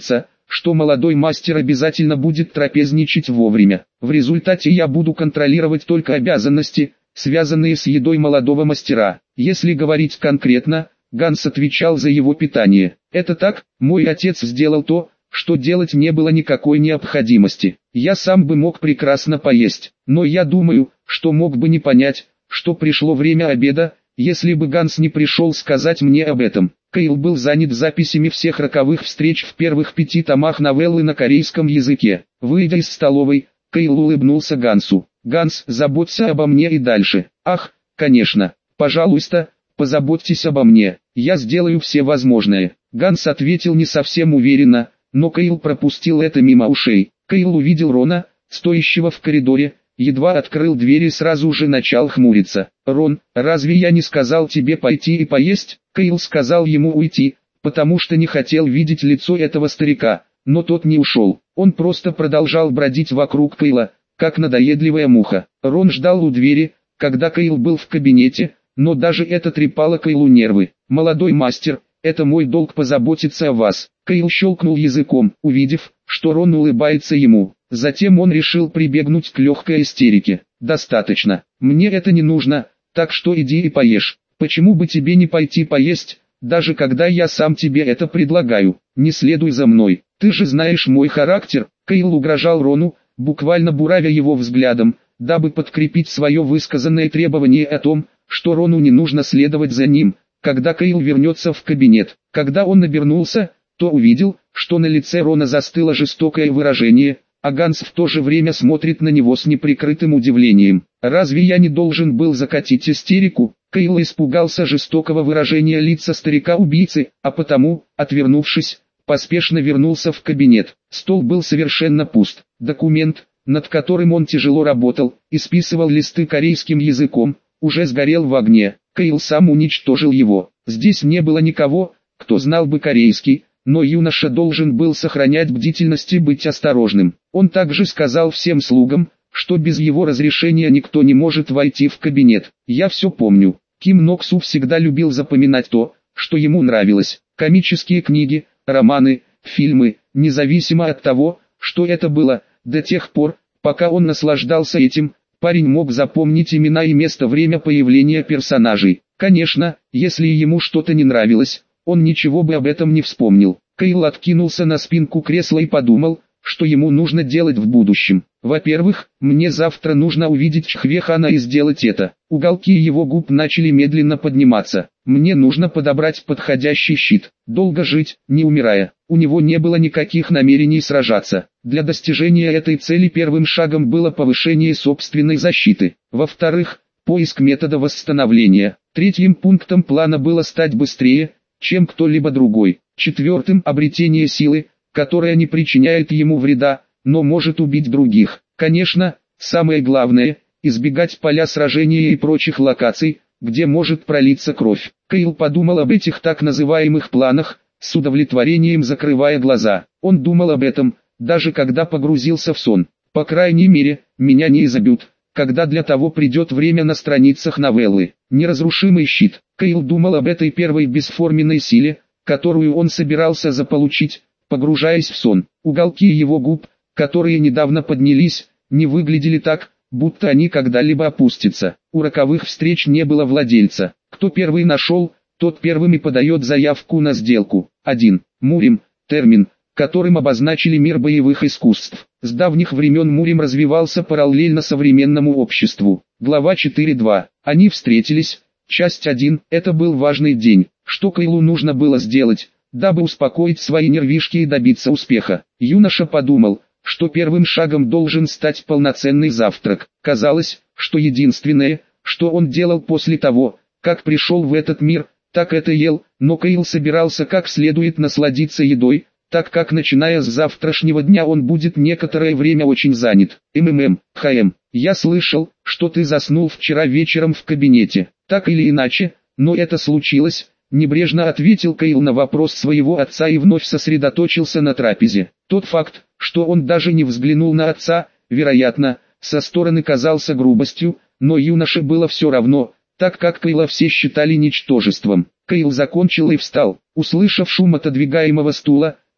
что молодой мастер обязательно будет трапезничать вовремя. В результате я буду контролировать только обязанности, связанные с едой молодого мастера. Если говорить конкретно, Ганс отвечал за его питание. Это так, мой отец сделал то, что делать не было никакой необходимости. Я сам бы мог прекрасно поесть, но я думаю, что мог бы не понять, что пришло время обеда, если бы Ганс не пришел сказать мне об этом. Кайл был занят записями всех роковых встреч в первых пяти томах новеллы на корейском языке. Выйдя из столовой, Кайл улыбнулся Гансу. «Ганс, заботься обо мне и дальше». «Ах, конечно, пожалуйста, позаботьтесь обо мне, я сделаю все возможное». Ганс ответил не совсем уверенно, но Кайл пропустил это мимо ушей. Кайл увидел Рона, стоящего в коридоре, едва открыл дверь и сразу же начал хмуриться. «Рон, разве я не сказал тебе пойти и поесть?» Кайл сказал ему уйти, потому что не хотел видеть лицо этого старика, но тот не ушел. Он просто продолжал бродить вокруг Кайла, как надоедливая муха. Рон ждал у двери, когда Кайл был в кабинете, но даже это трепало Кайлу нервы. «Молодой мастер, это мой долг позаботиться о вас». Кайл щелкнул языком, увидев, что Рон улыбается ему. Затем он решил прибегнуть к легкой истерике. «Достаточно, мне это не нужно, так что иди и поешь. Почему бы тебе не пойти поесть, даже когда я сам тебе это предлагаю? Не следуй за мной, ты же знаешь мой характер». Кайл угрожал Рону, буквально буравя его взглядом, дабы подкрепить свое высказанное требование о том, что Рону не нужно следовать за ним, когда Кайл вернется в кабинет. Когда он обернулся, то увидел, что на лице Рона застыло жестокое выражение, а Ганс в то же время смотрит на него с неприкрытым удивлением. «Разве я не должен был закатить истерику?» Кайл испугался жестокого выражения лица старика-убийцы, а потому, отвернувшись, поспешно вернулся в кабинет. Стол был совершенно пуст. Документ, над которым он тяжело работал, исписывал листы корейским языком, уже сгорел в огне. Кайл сам уничтожил его. Здесь не было никого, кто знал бы корейский, но юноша должен был сохранять бдительность и быть осторожным. Он также сказал всем слугам, что без его разрешения никто не может войти в кабинет. «Я все помню». Ким Ноксу всегда любил запоминать то, что ему нравилось. Комические книги, романы, фильмы, независимо от того, что это было, до тех пор, пока он наслаждался этим, парень мог запомнить имена и место время появления персонажей. Конечно, если ему что-то не нравилось, он ничего бы об этом не вспомнил. Кайл откинулся на спинку кресла и подумал, что ему нужно делать в будущем. Во-первых, мне завтра нужно увидеть Чхвехана и сделать это. Уголки его губ начали медленно подниматься. Мне нужно подобрать подходящий щит. Долго жить, не умирая. У него не было никаких намерений сражаться. Для достижения этой цели первым шагом было повышение собственной защиты. Во-вторых, поиск метода восстановления. Третьим пунктом плана было стать быстрее, чем кто-либо другой. Четвертым – обретение силы, которая не причиняет ему вреда, но может убить других. Конечно, самое главное – избегать поля сражения и прочих локаций, где может пролиться кровь. Кайл подумал об этих так называемых планах, с удовлетворением закрывая глаза. Он думал об этом, даже когда погрузился в сон. По крайней мере, меня не изобьют, когда для того придет время на страницах новеллы. Неразрушимый щит. Кайл думал об этой первой бесформенной силе, которую он собирался заполучить, погружаясь в сон. Уголки его губ, которые недавно поднялись, не выглядели так, будто они когда-либо опустятся. У роковых встреч не было владельца. Кто первый нашел, тот первым и подает заявку на сделку. один. Мурим – термин, которым обозначили мир боевых искусств. С давних времен Мурим развивался параллельно современному обществу. Глава четыре два. Они встретились. Часть один. Это был важный день. Что Кайлу нужно было сделать, дабы успокоить свои нервишки и добиться успеха? Юноша подумал, что первым шагом должен стать полноценный завтрак. Казалось, что единственное, что он делал после того, как пришел в этот мир, так это ел, но Кайл собирался как следует насладиться едой, так как начиная с завтрашнего дня он будет некоторое время очень занят. МММ, ХМ, я слышал, что ты заснул вчера вечером в кабинете. Так или иначе, но это случилось, небрежно ответил Кайл на вопрос своего отца и вновь сосредоточился на трапезе. Тот факт, что он даже не взглянул на отца, вероятно, со стороны казался грубостью, но юноше было все равно, так как Кайла все считали ничтожеством. Кайл закончил и встал. Услышав шум отодвигаемого стула,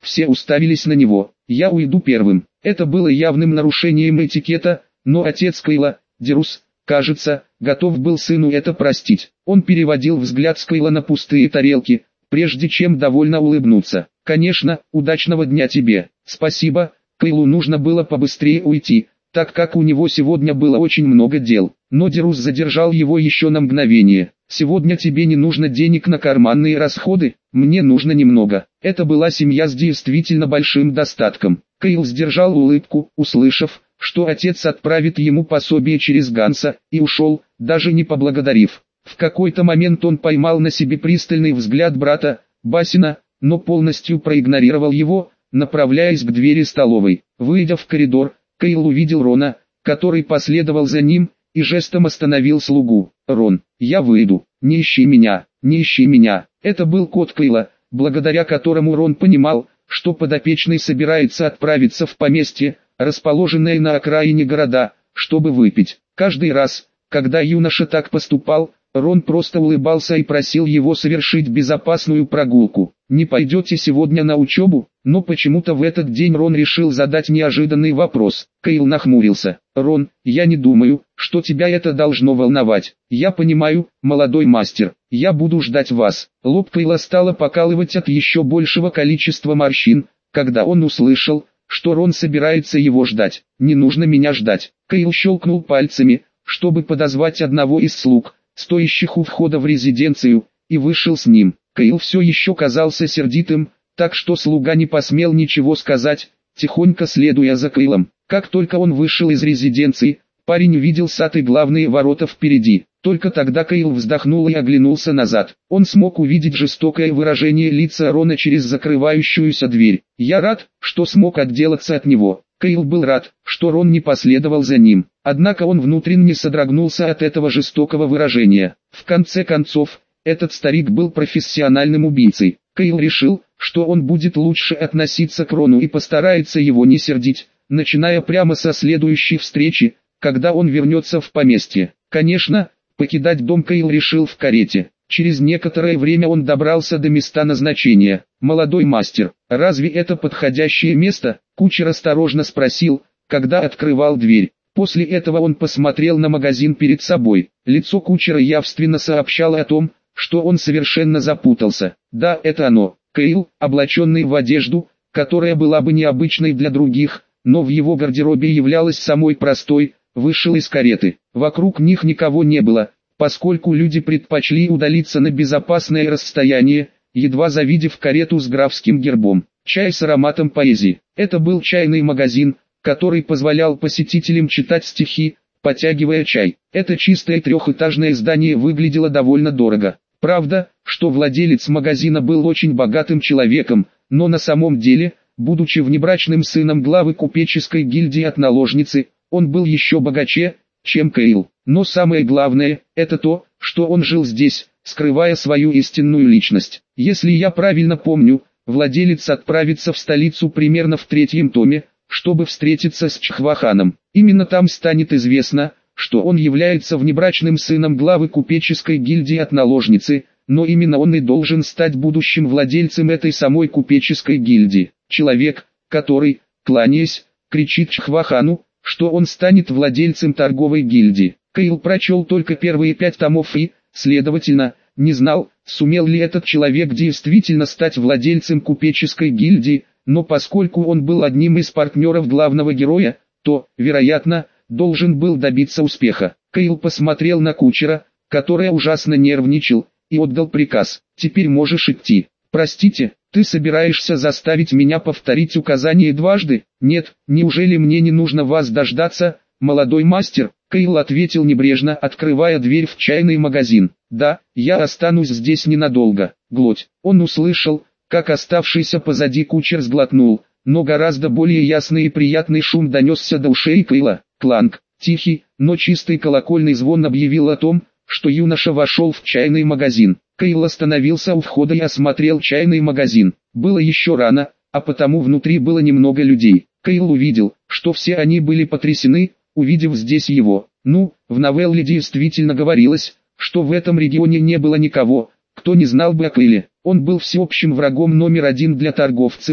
Все уставились на него. «Я уйду первым». Это было явным нарушением этикета, но отец Кейла, Дерус, кажется, готов был сыну это простить. Он переводил взгляд с Кейла на пустые тарелки, прежде чем довольно улыбнуться. «Конечно, удачного дня тебе». «Спасибо». Кейлу нужно было побыстрее уйти, так как у него сегодня было очень много дел. Но Дерус задержал его еще на мгновение. «Сегодня тебе не нужно денег на карманные расходы, мне нужно немного». Это была семья с действительно большим достатком. Кейл сдержал улыбку, услышав, что отец отправит ему пособие через Ганса, и ушел, даже не поблагодарив. В какой-то момент он поймал на себе пристальный взгляд брата, Басина, но полностью проигнорировал его, направляясь к двери столовой. Выйдя в коридор, Кейл увидел Рона, который последовал за ним, и жестом остановил слугу. «Рон, я выйду, не ищи меня, не ищи меня». Это был код Кейла, благодаря которому Рон понимал, что подопечный собирается отправиться в поместье, расположенное на окраине города, чтобы выпить. Каждый раз, когда юноша так поступал, Рон просто улыбался и просил его совершить безопасную прогулку. «Не пойдете сегодня на учебу?» Но почему-то в этот день Рон решил задать неожиданный вопрос. Кейл нахмурился. «Рон, я не думаю, что тебя это должно волновать. Я понимаю, молодой мастер, я буду ждать вас». Лоб Кейла стало покалывать от еще большего количества морщин, когда он услышал, что Рон собирается его ждать. «Не нужно меня ждать». Кейл щелкнул пальцами, чтобы подозвать одного из слуг, стоящих у входа в резиденцию, и вышел с ним. Кейл все еще казался сердитым, так что слуга не посмел ничего сказать, тихонько следуя за Кейлом. Как только он вышел из резиденции, парень увидел сад и главные ворота впереди. Только тогда Кейл вздохнул и оглянулся назад. Он смог увидеть жестокое выражение лица Рона через закрывающуюся дверь. «Я рад, что смог отделаться от него». Кейл был рад, что Рон не последовал за ним. Однако он внутренне содрогнулся от этого жестокого выражения. В конце концов, этот старик был профессиональным убийцей. Кейл решил, что он будет лучше относиться к Рону и постарается его не сердить, начиная прямо со следующей встречи, когда он вернется в поместье. Конечно, покидать дом Кейл решил в карете. Через некоторое время он добрался до места назначения. «Молодой мастер, разве это подходящее место?» Кучер осторожно спросил, когда открывал дверь. После этого он посмотрел на магазин перед собой. Лицо кучера явственно сообщало о том, что он совершенно запутался. «Да, это оно». Кейл, облаченный в одежду, которая была бы необычной для других, но в его гардеробе являлась самой простой, вышел из кареты. Вокруг них никого не было, поскольку люди предпочли удалиться на безопасное расстояние, едва завидев карету с графским гербом. Чай с ароматом поэзии. Это был чайный магазин, который позволял посетителям читать стихи, потягивая чай. Это чистое трехэтажное здание выглядело довольно дорого. Правда, что владелец магазина был очень богатым человеком, но на самом деле, будучи внебрачным сыном главы купеческой гильдии от наложницы, он был еще богаче, чем Кейл. Но самое главное, это то, что он жил здесь, скрывая свою истинную личность. Если я правильно помню, владелец отправится в столицу примерно в третьем томе, чтобы встретиться с Чхваханом. Именно там станет известно, что он является внебрачным сыном главы купеческой гильдии от наложницы, но именно он и должен стать будущим владельцем этой самой купеческой гильдии. Человек, который, кланяясь, кричит Чхвахану, что он станет владельцем торговой гильдии. Кейл прочел только первые пять томов и, следовательно, не знал, сумел ли этот человек действительно стать владельцем купеческой гильдии, но поскольку он был одним из партнеров главного героя, то, вероятно, должен был добиться успеха. Кейл посмотрел на кучера, который ужасно нервничал, и отдал приказ: «Теперь можешь идти». «Простите, ты собираешься заставить меня повторить указание дважды?» «Нет, неужели мне не нужно вас дождаться, молодой мастер?» Кейл ответил небрежно, открывая дверь в чайный магазин. «Да, я останусь здесь ненадолго». Глоть. Он услышал, как оставшийся позади кучер сглотнул, но гораздо более ясный и приятный шум донесся до ушей Кейла. Кланг. Тихий, но чистый колокольный звон объявил о том, что юноша вошел в чайный магазин. Кейл остановился у входа и осмотрел чайный магазин. Было еще рано, а потому внутри было немного людей. Кейл увидел, что все они были потрясены, увидев здесь его. Ну, в новелле действительно говорилось, что в этом регионе не было никого, кто не знал бы о Кейле. Он был всеобщим врагом номер один для торговцев,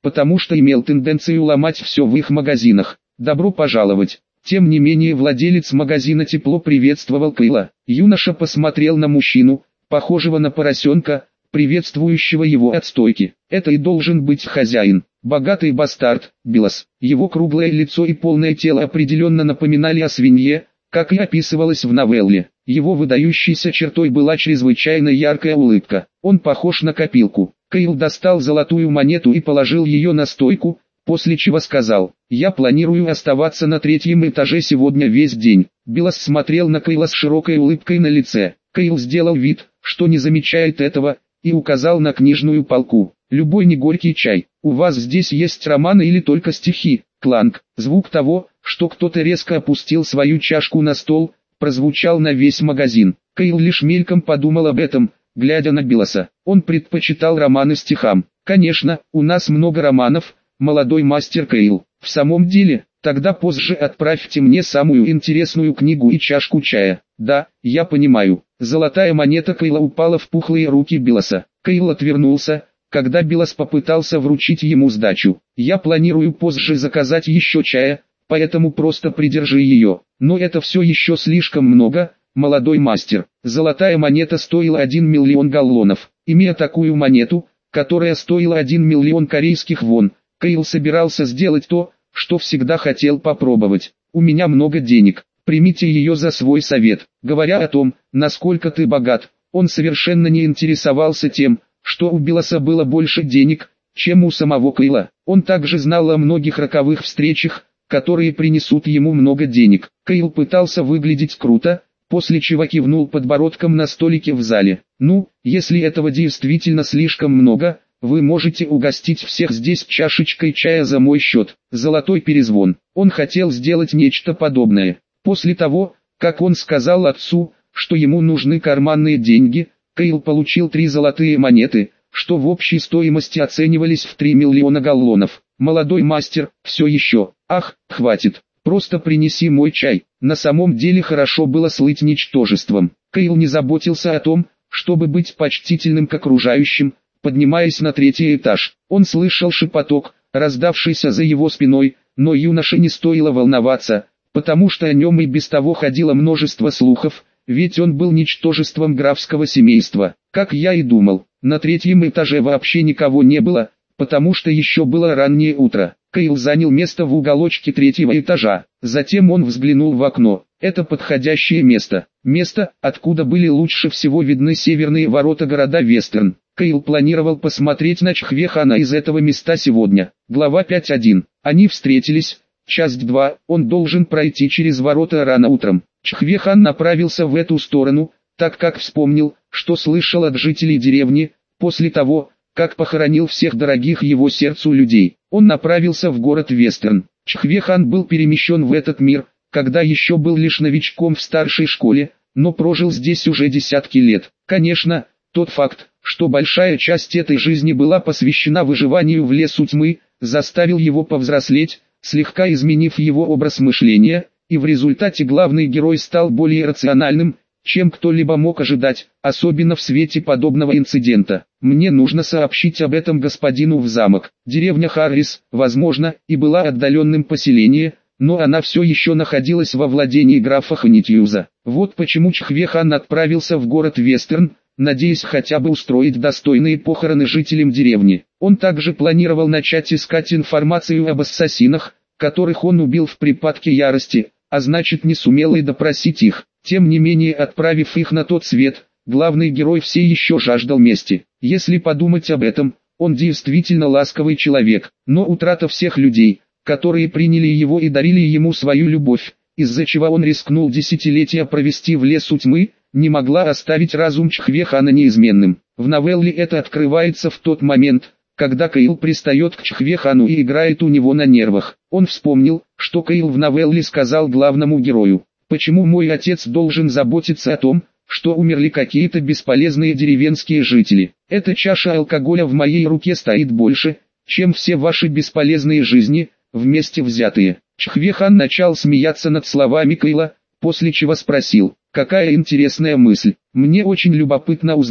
потому что имел тенденцию ломать все в их магазинах. «Добро пожаловать!» Тем не менее владелец магазина тепло приветствовал Кейла. Юноша посмотрел на мужчину, похожего на поросенка, приветствующего его от стойки. Это и должен быть хозяин. Богатый бастард, Биллас. Его круглое лицо и полное тело определенно напоминали о свинье, как и описывалось в новелле. Его выдающейся чертой была чрезвычайно яркая улыбка. Он похож на копилку. Кейл достал золотую монету и положил ее на стойку, после чего сказал: «Я планирую оставаться на третьем этаже сегодня весь день». Биллас смотрел на Кейла с широкой улыбкой на лице. Кейл сделал вид, что не замечает этого, и указал на книжную полку. «Любой негорький чай. У вас здесь есть романы или только стихи?» Кланк. Звук того, что кто-то резко опустил свою чашку на стол, прозвучал на весь магазин. Кейл лишь мельком подумал об этом, глядя на Билласа. Он предпочитал романы стихам. «Конечно, у нас много романов, молодой мастер Кейл. В самом деле, тогда позже отправьте мне самую интересную книгу и чашку чая». «Да, я понимаю». Золотая монета Кейла упала в пухлые руки Билласа. Кейл отвернулся, когда Биллас попытался вручить ему сдачу. «Я планирую позже заказать еще чая, поэтому просто придержи ее». «Но это все еще слишком много, молодой мастер». Золотая монета стоила один миллион галлонов. Имея такую монету, которая стоила один миллион корейских вон, Кейл собирался сделать то, что всегда хотел попробовать. «У меня много денег, примите ее за свой совет». Говоря о том, насколько ты богат, он совершенно не интересовался тем, что у Билласа было больше денег, чем у самого Кейла. Он также знал о многих роковых встречах, которые принесут ему много денег. Кейл пытался выглядеть круто, после чего кивнул подбородком на столике в зале. «Ну, если этого действительно слишком много, вы можете угостить всех здесь чашечкой чая за мой счет». Золотой перезвон. Он хотел сделать нечто подобное. После того, как он сказал отцу, что ему нужны карманные деньги, Кейл получил три золотые монеты, что в общей стоимости оценивались в три миллиона галлонов. «Молодой мастер, все еще». «Ах, хватит, просто принеси мой чай». На самом деле хорошо было слыть ничтожеством. Кейл не заботился о том, чтобы быть почтительным к окружающим, поднимаясь на третий этаж. Он слышал шепоток, раздавшийся за его спиной, но юноше не стоило волноваться, потому что о нем и без того ходило множество слухов, ведь он был ничтожеством графского семейства. Как я и думал, на третьем этаже вообще никого не было, потому что еще было раннее утро. Кейл занял место в уголочке третьего этажа, затем он взглянул в окно. Это подходящее место. Место, откуда были лучше всего видны северные ворота города Вестерн. Кейл планировал посмотреть на Чхвехана из этого места сегодня. Глава пять точка один. Они встретились. Часть два. Он должен пройти через ворота рано утром. Чхвехан направился в эту сторону, так как вспомнил, что слышал от жителей деревни, после того, как похоронил всех дорогих его сердцу людей. Он направился в город Вестерн. Чхвехан был перемещен в этот мир, когда еще был лишь новичком в старшей школе, но прожил здесь уже десятки лет. Конечно, тот факт, что большая часть этой жизни была посвящена выживанию в лесу тьмы, заставил его повзрослеть, слегка изменив его образ мышления, и в результате главный герой стал более рациональным, чем кто-либо мог ожидать, особенно в свете подобного инцидента. «Мне нужно сообщить об этом господину в замок». Деревня Харрис, возможно, и была отдаленным поселением, но она все еще находилась во владении графа Ханитьюза. Вот почему Чхвехан отправился в город Вестерн, надеясь хотя бы устроить достойные похороны жителям деревни. Он также планировал начать искать информацию об ассасинах, которых он убил в припадке ярости, а значит не сумел и допросить их. Тем не менее, отправив их на тот свет, главный герой все еще жаждал мести. Если подумать об этом, он действительно ласковый человек, но утрата всех людей, которые приняли его и дарили ему свою любовь, из-за чего он рискнул десятилетия провести в лесу тьмы, не могла оставить разум Чхвехана неизменным. В новелле это открывается в тот момент, когда Кейл пристает к Чхвехану и играет у него на нервах. Он вспомнил, что Кейл в новелле сказал главному герою: «Почему мой отец должен заботиться о том, что умерли какие-то бесполезные деревенские жители? Эта чаша алкоголя в моей руке стоит больше, чем все ваши бесполезные жизни, вместе взятые». Чхвехан начал смеяться над словами Кейла, после чего спросил: «Какая интересная мысль. Мне очень любопытно узнать,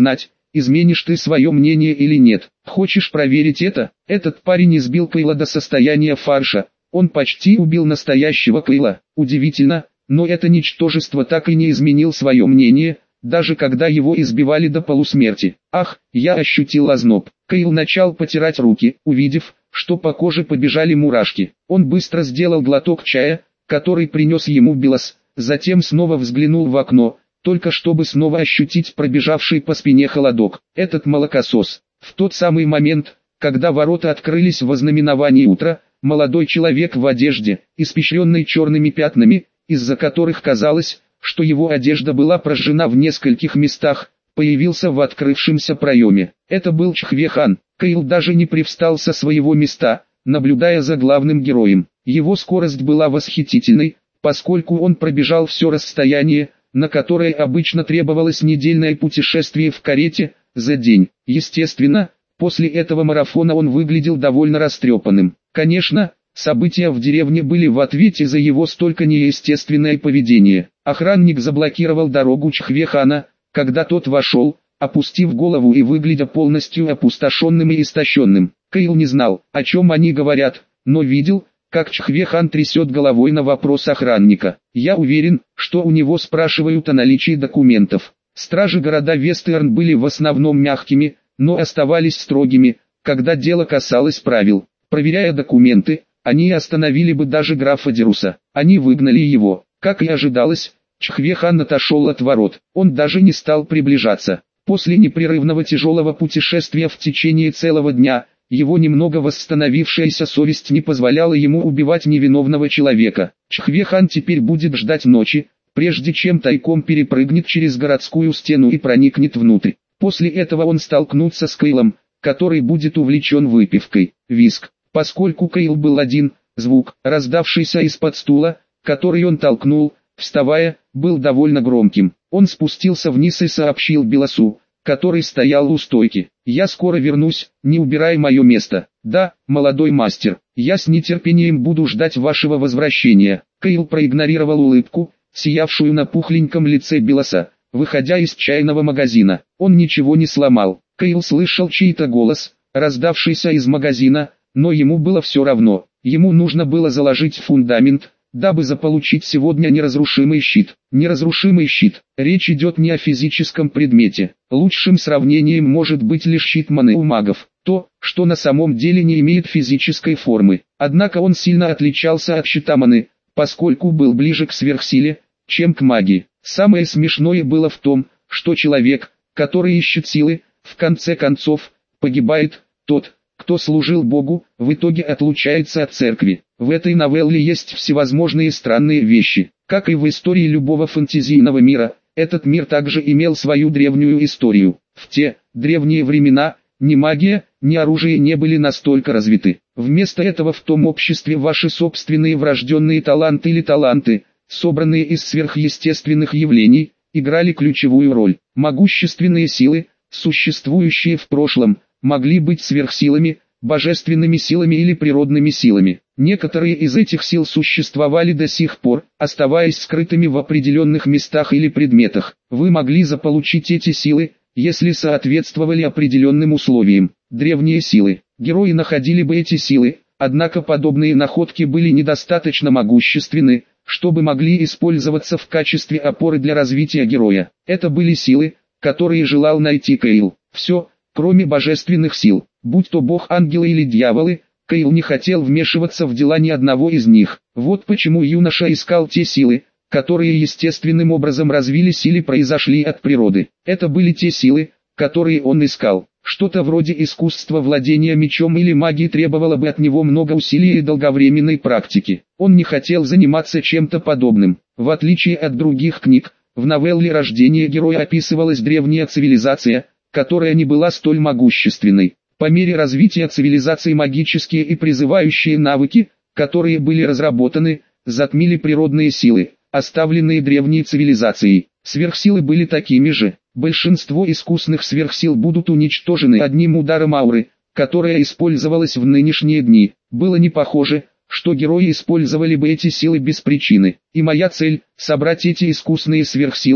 изменишь ты свое мнение или нет. Хочешь проверить это? Этот парень избил Кейла до состояния фарша. Он почти убил настоящего Кейла. Удивительно, но это ничтожество так и не изменил свое мнение, даже когда его избивали до полусмерти. Ах, я ощутил озноб. Кейл начал потирать руки, увидев, что по коже побежали мурашки. Он быстро сделал глоток чая, который принес ему Билас, затем снова взглянул в окно, только чтобы снова ощутить пробежавший по спине холодок. Этот молокосос. В тот самый момент, когда ворота открылись в ознаменовании утра, молодой человек в одежде, испещренной черными пятнами, из-за которых казалось, что его одежда была прожжена в нескольких местах, появился в открывшемся проеме. Это был Чхве-хан. Кейл даже не привстал со своего места, наблюдая за главным героем. Его скорость была восхитительной, поскольку он пробежал все расстояние, на которое обычно требовалось недельное путешествие в карете, за день. Естественно, после этого марафона он выглядел довольно растрепанным. Конечно, события в деревне были в ответе за его столько неестественное поведение. Охранник заблокировал дорогу Чхве-хана, когда тот вошел, опустив голову и выглядя полностью опустошенным и истощенным. Кейл не знал, о чем они говорят, но видел, как Чхве-хан трясет головой на вопрос охранника. Я уверен, что у него спрашивают о наличии документов. Стражи города Вестерн были в основном мягкими, но оставались строгими, когда дело касалось правил. Проверяя документы, они остановили бы даже графа Деруса. Они выгнали его. Как и ожидалось, Чхве-хан отошел от ворот. Он даже не стал приближаться. После непрерывного тяжелого путешествия в течение целого дня, его немного восстановившаяся совесть не позволяла ему убивать невиновного человека. Чхве-хан теперь будет ждать ночи, прежде чем тайком перепрыгнет через городскую стену и проникнет внутрь. После этого он столкнется с Кейлом, который будет увлечен выпивкой. Визг. Поскольку Кейл был один, звук, раздавшийся из-под стула, который он толкнул, вставая, был довольно громким. Он спустился вниз и сообщил Биласу, который стоял у стойки: «Я скоро вернусь, не убирай мое место». «Да, молодой мастер, я с нетерпением буду ждать вашего возвращения». Кейл проигнорировал улыбку, сиявшую на пухленьком лице Биласа, выходя из чайного магазина. Он ничего не сломал. Кейл слышал чей-то голос, раздавшийся из магазина, но ему было все равно. Ему нужно было заложить фундамент, дабы заполучить сегодня неразрушимый щит. Неразрушимый щит. Речь идет не о физическом предмете. Лучшим сравнением может быть лишь щит маны у магов. То, что на самом деле не имеет физической формы. Однако он сильно отличался от щита маны, поскольку был ближе к сверхсиле, чем к магии. Самое смешное было в том, что человек, который ищет силы, в конце концов, погибает. Тот, кто служил Богу, в итоге отлучается от церкви. В этой новелле есть всевозможные странные вещи. Как и в истории любого фэнтезийного мира, этот мир также имел свою древнюю историю. В те древние времена ни магия, ни оружие не были настолько развиты. Вместо этого в том обществе ваши собственные врожденные таланты или таланты, собранные из сверхъестественных явлений, играли ключевую роль. Могущественные силы, существующие в прошлом, могли быть сверхсилами, божественными силами или природными силами. Некоторые из этих сил существовали до сих пор, оставаясь скрытыми в определенных местах или предметах. Вы могли заполучить эти силы, если соответствовали определенным условиям. Древние силы. Герои находили бы эти силы, однако подобные находки были недостаточно могущественны, чтобы могли использоваться в качестве опоры для развития героя. Это были силы, которые желал найти Кейл. Все, кроме божественных сил, будь то бог, ангелы или дьяволы, Кейл не хотел вмешиваться в дела ни одного из них. Вот почему юноша искал те силы, которые естественным образом развились или произошли от природы. Это были те силы, которые он искал. Что-то вроде искусства владения мечом или магии требовало бы от него много усилий и долговременной практики. Он не хотел заниматься чем-то подобным. В отличие от других книг, в новелле «Рождение героя» описывалась древняя цивилизация, которая не была столь могущественной. По мере развития цивилизации магические и призывающие навыки, которые были разработаны, затмили природные силы, оставленные древней цивилизацией. Сверхсилы были такими же. Большинство искусных сверхсил будут уничтожены одним ударом ауры, которая использовалась в нынешние дни. Было не похоже, что герои использовали бы эти силы без причины. И моя цель – собрать эти искусные сверхсилы,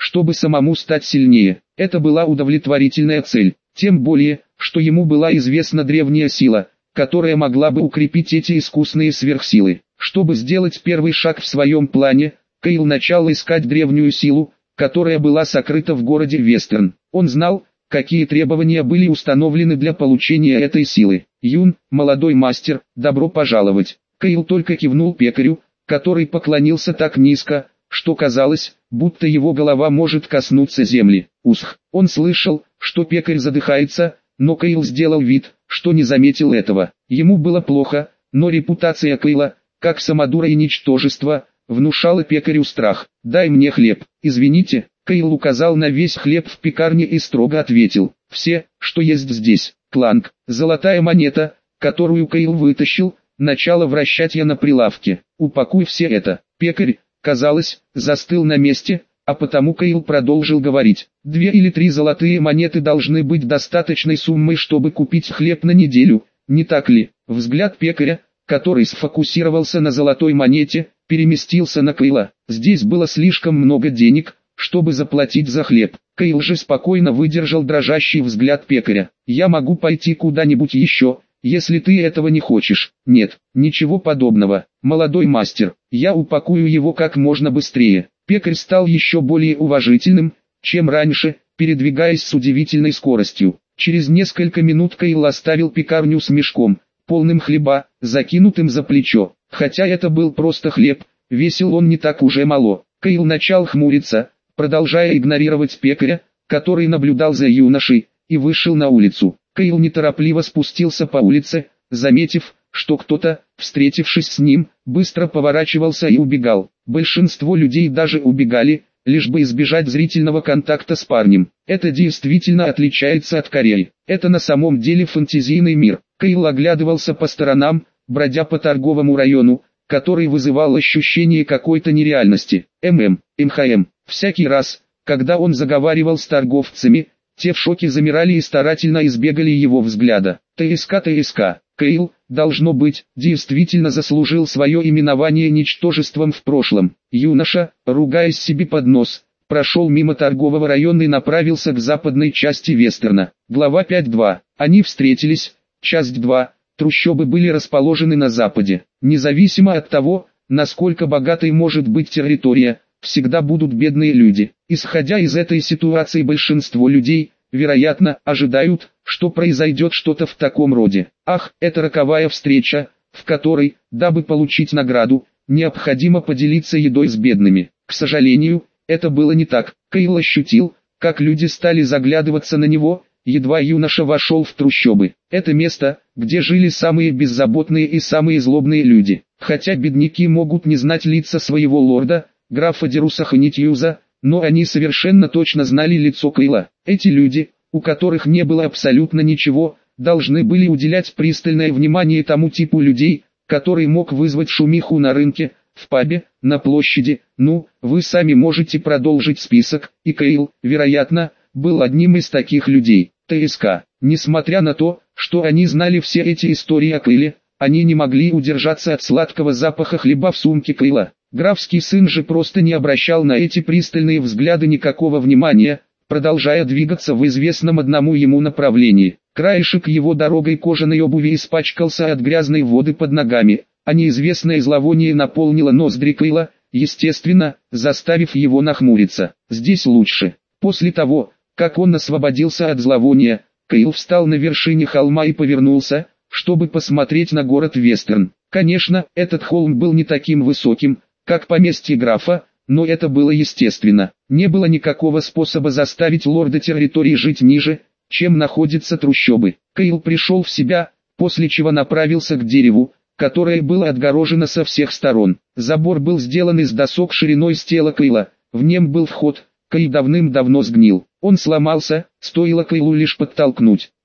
чтобы самому стать сильнее. Это была удовлетворительная цель, тем более, что ему была известна древняя сила, которая могла бы укрепить эти искусные сверхсилы. Чтобы сделать первый шаг в своем плане, Кейл начал искать древнюю силу, которая была сокрыта в городе Вестерн. Он знал, какие требования были установлены для получения этой силы. «Юн, молодой мастер, добро пожаловать!» Кейл только кивнул пекарю, который поклонился так низко, что казалось, будто его голова может коснуться земли. Усх! Он слышал, что пекарь задыхается, но Кейл сделал вид, что не заметил этого. Ему было плохо, но репутация Кейла, как самодура и ничтожества, внушала пекарю страх. «Дай мне хлеб». «Извините», Кейл указал на весь хлеб в пекарне и строго ответил: «Все, что есть здесь». Кланг. Золотая монета, которую Кейл вытащил, начала вращать я на прилавке. «Упакуй все это». Пекарь, казалось, застыл на месте, а потому Кейл продолжил говорить: «Две или три золотые монеты должны быть достаточной суммой, чтобы купить хлеб на неделю, не так ли?» Взгляд пекаря, который сфокусировался на золотой монете, переместился на Кейла. Здесь было слишком много денег, чтобы заплатить за хлеб. Кейл же спокойно выдержал дрожащий взгляд пекаря. «Я могу пойти куда-нибудь еще, если ты этого не хочешь». «Нет, ничего подобного, молодой мастер, я упакую его как можно быстрее». Пекарь стал еще более уважительным, чем раньше, передвигаясь с удивительной скоростью. Через несколько минут Кейл оставил пекарню с мешком, полным хлеба, закинутым за плечо. Хотя это был просто хлеб, весил он не так уже мало. Кейл начал хмуриться, продолжая игнорировать пекаря, который наблюдал за юношей, и вышел на улицу. Кейл неторопливо спустился по улице, заметив, что кто-то, встретившись с ним, быстро поворачивался и убегал. Большинство людей даже убегали, лишь бы избежать зрительного контакта с парнем. Это действительно отличается от Кореи. Это на самом деле фэнтезийный мир. Кейл оглядывался по сторонам, бродя по торговому району, который вызывал ощущение какой-то нереальности. ММ, МХМ. Всякий раз, когда он заговаривал с торговцами, те в шоке замирали и старательно избегали его взгляда. ТСК ТСК. Кейл, должно быть, действительно заслужил свое именование ничтожеством в прошлом. Юноша, ругаясь себе под нос, прошел мимо торгового района и направился к западной части Вестерна. Глава пять два. Они встретились. Часть два. Трущобы были расположены на западе. Независимо от того, насколько богатой может быть территория, всегда будут бедные люди. Исходя из этой ситуации, большинство людей, вероятно, ожидают, что произойдет что-то в таком роде. Ах, это роковая встреча, в которой, дабы получить награду, необходимо поделиться едой с бедными. К сожалению, это было не так. Кейл ощутил, как люди стали заглядываться на него, едва юноша вошел в трущобы. Это место, где жили самые беззаботные и самые злобные люди. Хотя бедняки могут не знать лица своего лорда, графа Деруса Ханитьюза, но они совершенно точно знали лицо Кейла. Эти люди, у которых не было абсолютно ничего, должны были уделять пристальное внимание тому типу людей, который мог вызвать шумиху на рынке, в пабе, на площади. Ну, вы сами можете продолжить список, и Кейл, вероятно, был одним из таких людей. ТСК. Несмотря на то, что они знали все эти истории о Кейле, они не могли удержаться от сладкого запаха хлеба в сумке Кейла. Графский сын же просто не обращал на эти пристальные взгляды никакого внимания, продолжая двигаться в известном одному ему направлении. Краешек его дорогой кожаной обуви испачкался от грязной воды под ногами, а неизвестное зловоние наполнило ноздри Кейла, естественно, заставив его нахмуриться. Здесь лучше. После того, как он освободился от зловония, Кейл встал на вершине холма и повернулся, чтобы посмотреть на город Вестерн. Конечно, этот холм был не таким высоким, как поместье графа, но это было естественно. Не было никакого способа заставить лорда территории жить ниже, чем находятся трущобы. Кейл пришел в себя, после чего направился к дереву, которое было отгорожено со всех сторон. Забор был сделан из досок шириной с тела Кейла, в нем был вход. Кейл давным-давно сгнил. Он сломался, стоило Кейлу лишь подтолкнуть.